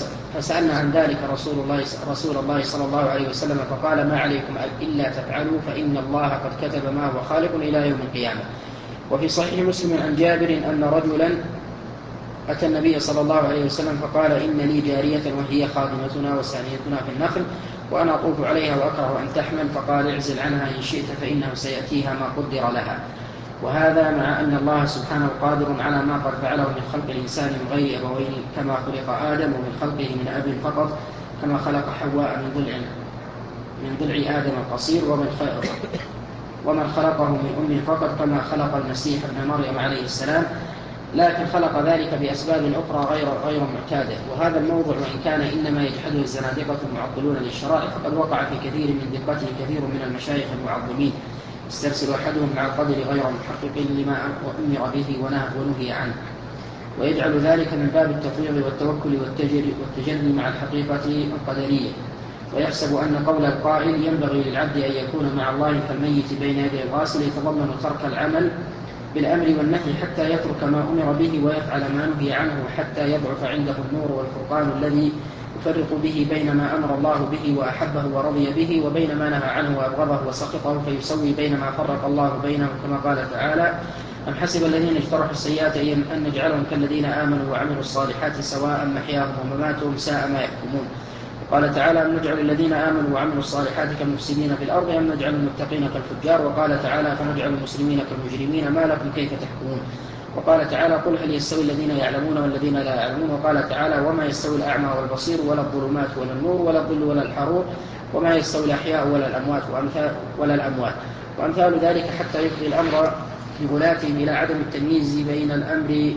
الله صلى الله عليه وسلم فقال ما عليكم إلا تفعلوا فإن الله قد كتب ما هو خالق إلى يوم القيامة. وفي صحيح مسلم عن جابر أن رجلا أتى النبي صلى الله عليه وسلم فقال إن لي جارية وهي خادمتنا وسانيتنا في النخل وأنا أطوف عليها وأكره أن تحمل فقال اعزل عنها إن شئت فإنه سيأتيها ما قدر لها. وهذا مع أن الله سبحانه قادر على ما قد فعله من خلق الإنسان من غير أبوين كما خلق آدم ومن خلقه من أب فقط كما خلق حواء من ضلع آدم القصير ومن خلقه من أم فقط كما خلق المسيح ابن مريم عليه السلام لكن خلق ذلك بأسباب أخرى غير معتادة. وهذا الموضوع وإن كان إنما يجحده الزنادقة المعطلون للشرائع فقد وقع في كثير من دقته كثير من المشايخ المعظمين استرسل أحدهم مع القدر غير محقق لما أمر به ونهي عنه ويجعل ذلك من باب التفويض والتوكل والتجري مع الحقيقة القدرية ويحسب أن قول القائل ينبغي للعبد أن يكون مع الله كالميت بين يدي الغاسل يتضمن ترك العمل بالأمر والنهي حتى يترك ما أمر به ويفعل ما نهي عنه حتى يضعف عنده النور والفرقان الذي يفرق به بين ما أمر الله به وأحبه ورضي به وبين ما نهى عنه وأبغضه وسخطه فيسوي بين ما فرق الله بينهم كما قال تعالى أم حسب الذين اجترحوا السيئات أن نجعلهم كالذين آمنوا وعملوا الصالحات سواء محياهم ومماتهم ساء ما يحكمون. وقال تعالى أم نجعل الذين آمنوا وعملوا الصالحات كالمفسدين في الأرض أم نجعل المتقين كالفجار. وقال تعالى فنجعل المسلمين كالمجرمين ما لكم كيف تحكمون. وقال تعالى قل هل يستوي الذين يعلمون والذين لا يعلمون. وقال تعالى وما يستوي الأعمى والبصير ولا الظلمات ولا النور ولا الظل ولا الحرور وما يستوي الأحياء ولا الأموات وأمثال ذلك، حتى يفضي الأمر بغلاتهم إلى عدم التمييز بين الأمر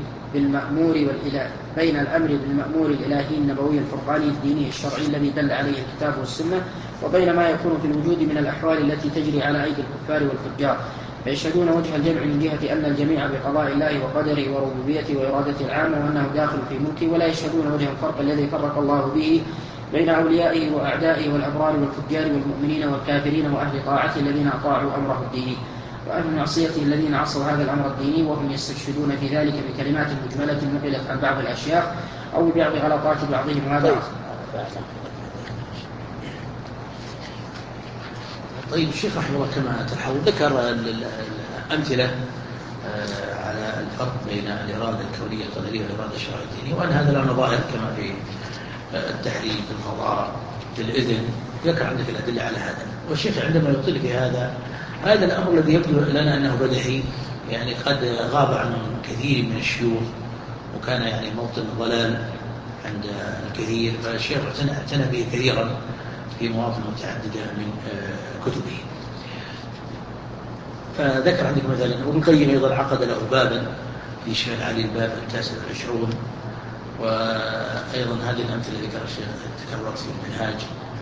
بالمأمور الإلهي النبوي الفرقاني الديني الشرعي الذي دل عليه الكتاب والسنة، وبين ما يكون في الوجود من الأحوال التي تجري على أيدي الكفار والفجار، فيشهدون وجه الجمع من جهة أن الجميع بقضاء الله وقدره وربوبيته وإرادته العامة وأنه داخل في ملكه، ولا يشهدون وجه الفرق الذي فرق الله به بين أوليائه وأعدائه والأبرار والفجار والمؤمنين والكافرين وأهل طاعته الذين أطاعوا أمره الديني وأهل معصيته الذين عصوا هذا الأمر الديني، وهم يستشهدون في ذلك بكلمات مجملة نقلت عن بعض الأشياخ أو ببعض غلطات بعضهم. هذا طيب الشيخ رحمه الله كما تلاحظ ذكر الأمثلة على الفرق بين الإرادة الكونية القدرية والإرادة الشرعية الدينية، وأن هذا له نظائر كما في التحريم في القضاء في الإذن، ذكر عندك الأدلة على هذا. والشيخ عندما يطيل في هذا الأمر الذي يبدو لنا أنه بديهي، يعني قد غاب عن كثير من الشيوخ وكان يعني موطن الضلال عند الكثير، فالشيخ اعتنى به كثيرا في مواطن متعددة من كتبه. فذكر عندك مثلا ابن القيم أيضا عقد له بابا في شمال علي الباب 29، وأيضا هذه الأمثلة اللي ذكر الشيخ تكررت في المنهاج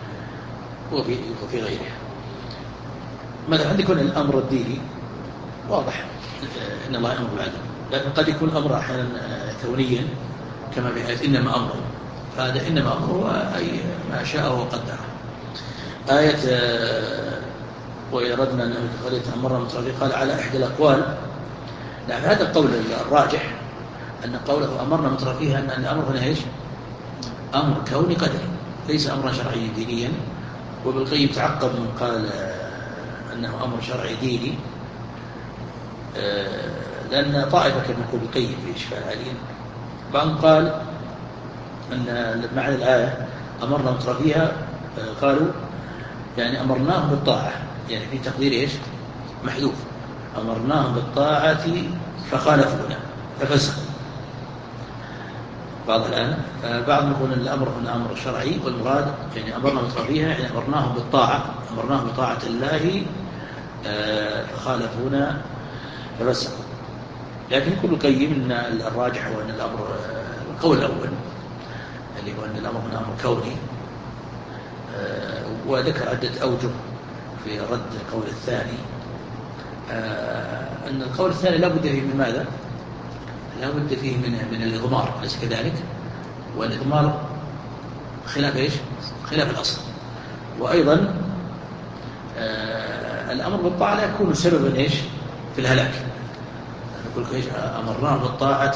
وفي غيره. مثلا عندك الأمر الديني واضح إن الله أمر بالعدل، لكن قد يكون الأمر أحيانا كونيا كما في آية إنما أمره، فهذا إنما أمره أي ما شاءه وقدره. آية وإذا أردنا أن نتخليت مرة مترفق قال على إحدى الأقوال. نعم هذا القول الراجح أن قوله أمرنا مترفيها أن الأمر هنا إيش؟ أمر كوني قدري ليس أمرا شرعي دينيا. وابن القيم تعقب من قال أنه أمر شرعي ديني، لأن طائفة كما يقول ابن القيم في إشفاء العليم بعض قال أن معنى الآية أمرنا مترفيها قالوا يعني أمرناهم بالطاعة، يعني في تقدير إيش؟ محذوف، أمرناهم بالطاعة فخالفونا ففسقوا. بعض الآن بعض يقول أن الأمر هنا أمر شرعي، والمراد يعني أمرنا مترفيها يعني أمرناهم بالطاعة، أمرناهم بطاعة الله فخالفونا ففسقوا. لكن كل قيم أن الراجح هو أن الأمر القول الأول اللي هو أن الأمر هنا أمر كوني، وذكر عدة أوجه في رد القول الثاني. أن القول الثاني لا بد فيه من ماذا؟ لا بد فيه من الإضمار، أليس كذلك؟ والإضمار خلاف إيش؟ خلاف الأصل. وأيضا الأمر بالطاعة لا يكون سببا إيش؟ في الهلاك. نقول إيش؟ أمرناه بالطاعة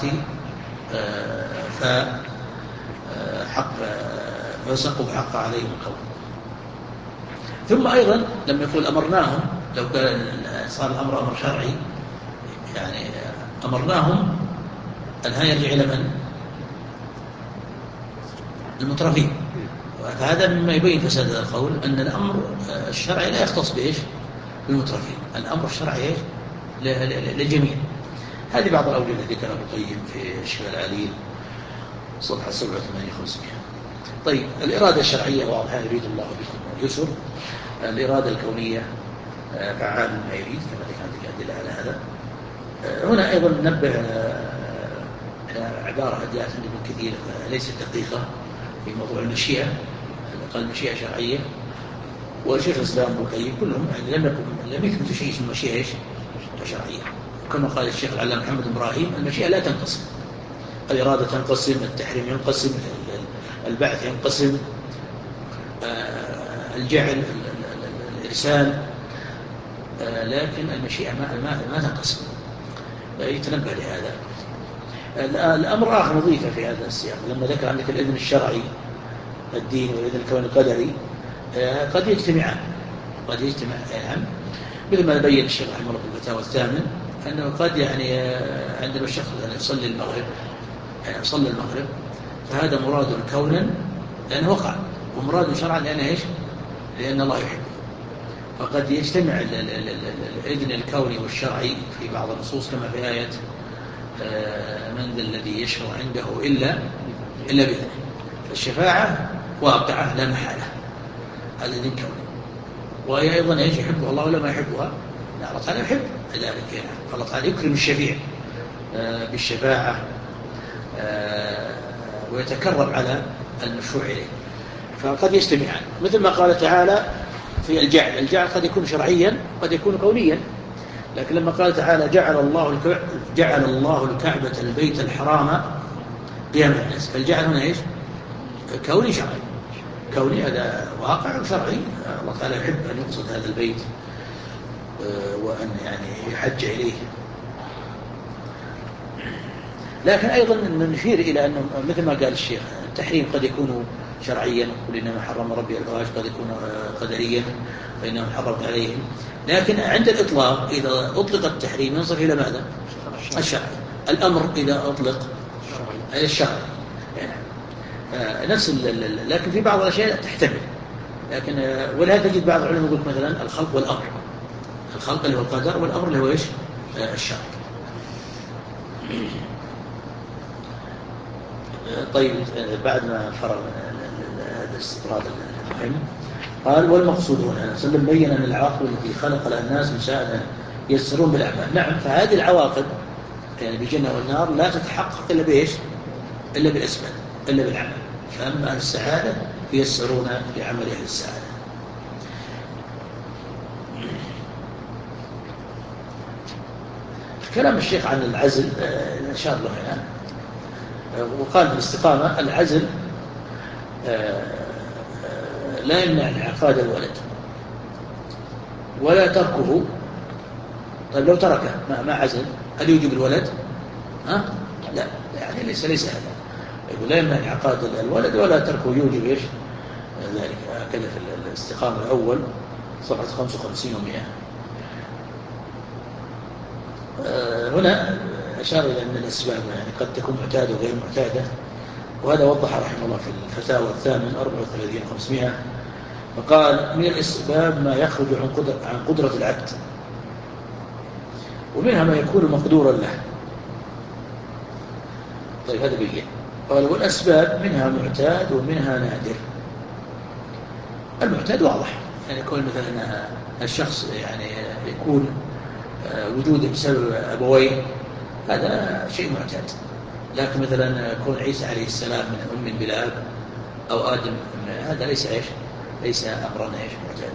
فسقوا بحق عليهم القول. ثم أيضا لما يقول أمرناهم، لو كان صار الأمر أمر شرعي يعني أمرناهم، أنها يرجع إلى من؟ المترفين. فهذا مما يبين فساد هذا القول أن الأمر الشرعي لا يختص بإيش؟ بالمترفين، الأمر الشرعي للجميع. هذه بعض الأوجه التي ذكرها ابن القيم في شفاء العليل صفحة 87. طيب الإرادة الشرعية واضحة، يريد الله بكم اليسر. الإرادة الكونية فعال ما يريد كما ذكرت الأدلة على هذا. هنا أيضا ننبه إلى عبارة جاءت عند ابن كثير ليست دقيقة في موضوع المشيئة، قال المشيئة شرعية، وشيخ الإسلام ابن القيم كلهم لم يثبتوا شيء اسمه المشيئة شرعية. وكما قال الشيخ العلامة محمد إبراهيم المشيئة لا تنقسم، الإرادة تنقسم، التحريم ينقسم، البعث ينقسم، الجعل، الإرسال، لكن المشيئة ما تنقسم. يتنبه لهذا. الأمر آخر نظيفة في هذا السياق لما ذكر عندك الإذن الشرعي الدين والإذن الكوني القدري قد يجتمعان يعني مثل ما بين الشيخ رحمه الله في الفتاوى الثامن أنه قد يعني عندما الشخص يصلي المغرب يعني يصلي المغرب فهذا مراد كونا لأنه وقع، ومراد شرعا لأنه إيش؟ لأن الله يحبه. فقد يجتمع الإذن الكوني والشرعي في بعض النصوص كما في آية من ذا الذي يشفع عنده إلا بإذنه. الشفاعة واقعة لا محالة، هذا دين كوني. وهي أيضا ايش يحبها الله ولا ما يحبها؟ لا، الله تعالى يحب ذلك. الله تعالى يكرم الشفيع بالشفاعة ويتكرم على المشروع إليه، فقد يجتمعان. مثل ما قال تعالى في الجعل قد يكون شرعيا قد يكون كونيا، لكن لما قال تعالى جعل الله الكعبة البيت الحرام قيام الناس، فالجعل هنا ايش؟ كوني شرعي. كوني هذا واقع وشرعي، الله تعالى يحب أن يقصد هذا البيت وأن يعني يحج إليه. لكن أيضا نشير إلى أنه مثل ما قال الشيخ التحريم قد يكون شرعيا، قل إنما حرم ربي الفواحش، قد يكون قدريا فإنه حرمت عليهم. لكن عند الإطلاق إذا أطلق التحريم ينصر إلى ماذا؟ الشرع. الأمر إذا أطلق إلى الشرع يعني نفس لكن في بعض الأشياء تحتمل. لكن ولهذا تجد بعض العلماء يقول مثلا الخلق والأمر، الخلق اللي هو القدر، والأمر اللي هو إيش؟ الشرع. طيب بعد ما فرغ هذا الاستطراد المهم قال والمقصود هنا سلم بين أن العواقب التي خلق لها الناس مساعدة يسرون بالأعمال. نعم، فهذه العواقب يعني بالجنة والنار لا تتحقق إلا بإيش؟ إلا بالأسباب، إلا بالعمل. فأما أهل السعادة ييسرون لعمل أهل السعادة. كلام الشيخ عن العزل أشار له هنا، وقال في الاستقامة العزل لا يمنع انعقاد الولد ولا تركه. طيب لو تركه ما عزل هل يوجب الولد؟ لا، يعني ليس هذا. يقول لا يمنع انعقاد الولد ولا تركه يوجب ايش؟ ذلك. هكذا في الاستقامة الأول صفحة 55 و100. هنا أشار إلى أن الأسباب يعني قد تكون معتادة وغير معتادة، وهذا وضح رحمه الله في الفتاوى 34 500. فقال من الأسباب ما يخرج عن قدرة العبد، ومنها ما يكون مقدورا له. طيب هذا بيّن. قال والأسباب منها معتاد ومنها نادر. المعتاد واضح، يعني يكون مثلا الشخص يعني يكون وجوده بسبب أبويه، هذا شيء معتاد. لكن مثلا كون عيسى عليه السلام من أم بلا أب أو آدم، هذا ليس ايش؟ ليس أمرا ايش؟ معتادا.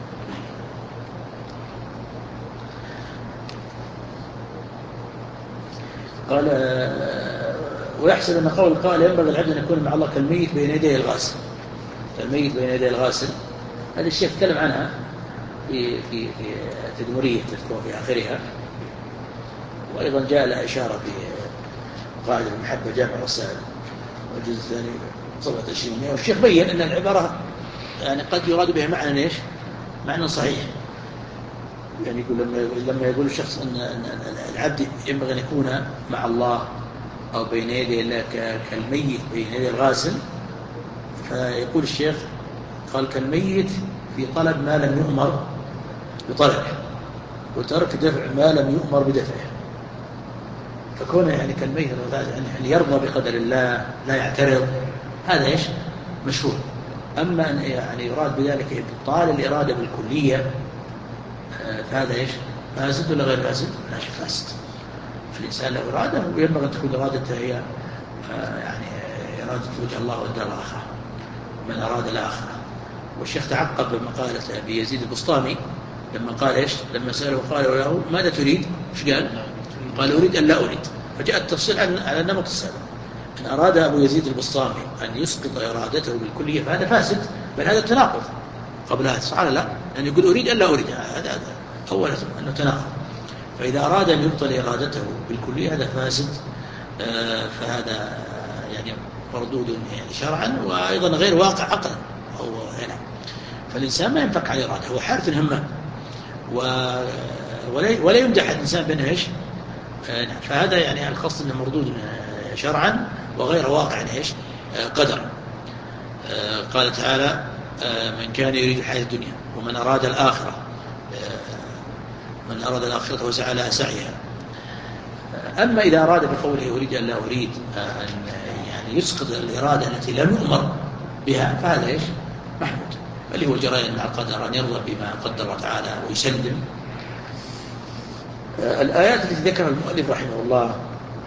قال ويحسب أن قول القائل ينبغي العبد أن يكون مع الله كالميت بين يديه الغاسل. الميت بين يديه الغاسل هذا الشيخ تكلم عنها في تدمرية تذكر في آخرها، وأيضا جاء لها إشارة في قاعدة المحبة جامع الرسائل والجزء الثاني صفحة 20. والشيخ بين أن العبارة يعني قد يراد بها معنى ايش؟ معنى صحيح. يعني يقول لما يقول الشخص أن العبد ينبغي أن يكون مع الله أو بين يدي الله كالميت بين يدي الغاسل، فيقول الشيخ قال كالميت في طلب ما لم يؤمر بطلبه وترك دفع ما لم يؤمر بدفعه. فكونه يعني كالميت يعني يرضى بقدر الله لا يعترض، هذا ايش؟ مشروع. أما أن يعني يراد بذلك إبطال الإرادة بالكلية فهذا ايش؟ فاسد ولا غير فاسد؟ لا شيء فاسد. فالإنسان له إرادة وينبغي أن تكون إرادته هي يعني إرادة وجه الله والدار الآخرة، من أراد الآخرة. والشيخ تعقب بمقالة أبي يزيد البسطامي لما قال ايش؟ لما سأله قال له ماذا تريد؟ ايش قال؟ قال أريد أن لا أريد. فجاء التفصيل على النمط السابق. إن أراد أبو يزيد البسطامي أن يسقط إرادته بالكلية فهذا فاسد، بل هذا تناقض قبل هذا، صح لا؟ أن يقول أريد أن لا أريد، هذا أولا أنه تناقض. فإذا أراد أن يبطل إرادته بالكلية هذا فاسد، فهذا يعني مردود يعني شرعا وأيضا غير واقع عقلا. هنا فالإنسان ما ينفك عن إرادة، هو حارث همام ولا يمدح الإنسان بأنه إيش؟ فهذا يعني القصد أنه مردود شرعا وغير واقع إيش؟ قدر. قال تعالى من كان يريد الحياة الدنيا ومن أراد الآخرة من أراد الآخرة وسعى لها سعيها أما إذا أراد بقوله أريد أن لا أريد أن يعني يسقط الإرادة التي لم يؤمر بها فهذا إيش محمود، اللي هو جريان مع القدر، أن يرضى بما قدر الله تعالى ويسلم. الآيات التي ذكرها المؤلف رحمه الله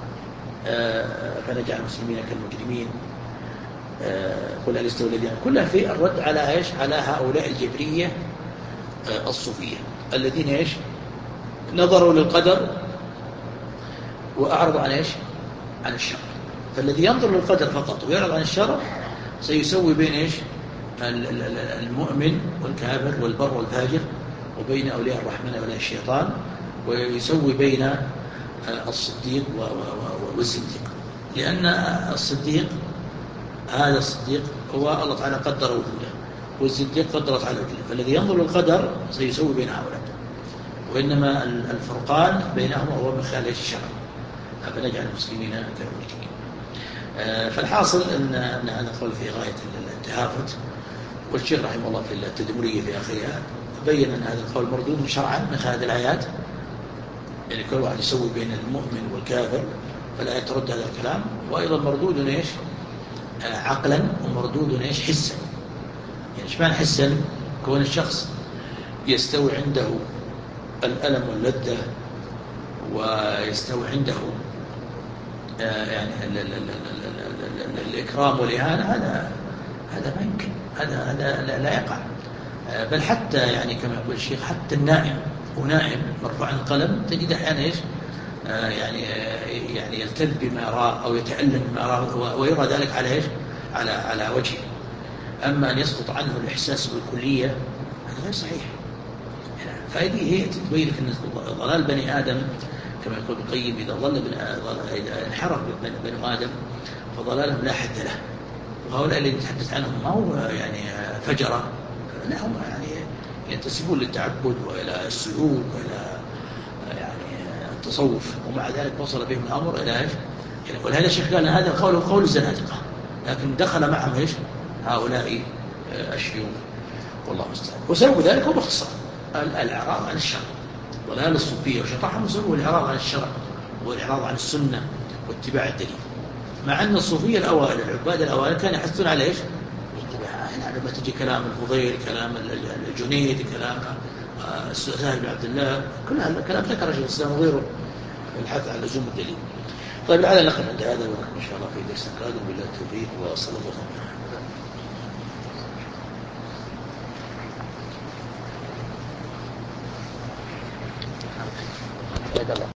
فنجعل المسلمين كالمجرمين، قل هل يستوي الذين، كلها في الرد على إيش؟ على هؤلاء الجبرية الصوفية الذين إيش؟ نظروا للقدر وأعرضوا عن إيش؟ عن الشر. فالذي ينظر للقدر فقط ويعرض عن الشر سيسوي بين إيش؟ المؤمن والكافر والبر والفاجر، وبين أولياء الرحمن وأولياء الشيطان، ويسوي بين الصديق والزنديق. لأن الصديق هذا الصديق هو الله تعالى قدر وجوده، والزنديق قدر تعالى وجوده، فالذي ينظر للقدر سيسوي بين هؤلاء، وإنما الفرقان بينهما هو من خلال الشرع. فنجعل المسلمين كالمجرمين. فالحاصل أن هذا القول في غاية التهافت، والشيخ رحمه الله في التدمرية في آخرها بين أن هذا القول مردود شرعا من هذه الآيات، يعني كل واحد يسوي بين المؤمن والكافر فلا يترد هذا الكلام، وأيضا مردود إيش عقلا، ومردود إيش حسا. يعني إيش معنى حسا؟ كون الشخص يستوي عنده الألم واللذة ويستوي عنده يعني الإكرام والإهانة، هذا ما يمكن، هذا لا يقع. بل حتى يعني كما يقول الشيخ حتى النائم ونائم مرفوع عن القلم تجد أحيانا إيش يعني يلتذ بما يراه أو يتألم بما يراه ويرى ذلك على إيش على وجهه. أما أن يسقط عنه الإحساس بالكلية هذا غير صحيح. فهذه هي تبين لك أن ضلال بني آدم كما يقول ابن القيم إذا انحرف بني آدم فضلالهم لا حد له. وهؤلاء اللي نتحدث عنهم ما هو يعني فجرة، لا هم يعني ينتسبون للتعبد وإلى السلوك وإلى يعني التصوف، ومع ذلك وصل بهم الأمر إلى إيش؟ يعني ولهذا الشيخ قال هذا القول هو قول الزنادقة، لكن دخل معهم إيش؟ هؤلاء الشيوخ والله المستعان. وسبب ذلك هو باختصار الإعراض عن الشرع. ضلال الصوفية وشطحهم سبب الإعراض عن الشرع والإعراض عن السنة واتباع الدليل، مع أن الصوفية الأوائل العباد الأوائل كانوا يحثون على إيش؟ يعني لما تجي كلام الفضيل، كلام الجنيد، كلام سهل بن عبد الله، كل هذا الكلام ذكر شيخ الإسلام وغيره الحث على لزوم الدليل. طيب الآن نقف عند هذا ونكمل إن شاء الله في درس قادم بالله التوفيق وصلى الله عليه وسلم.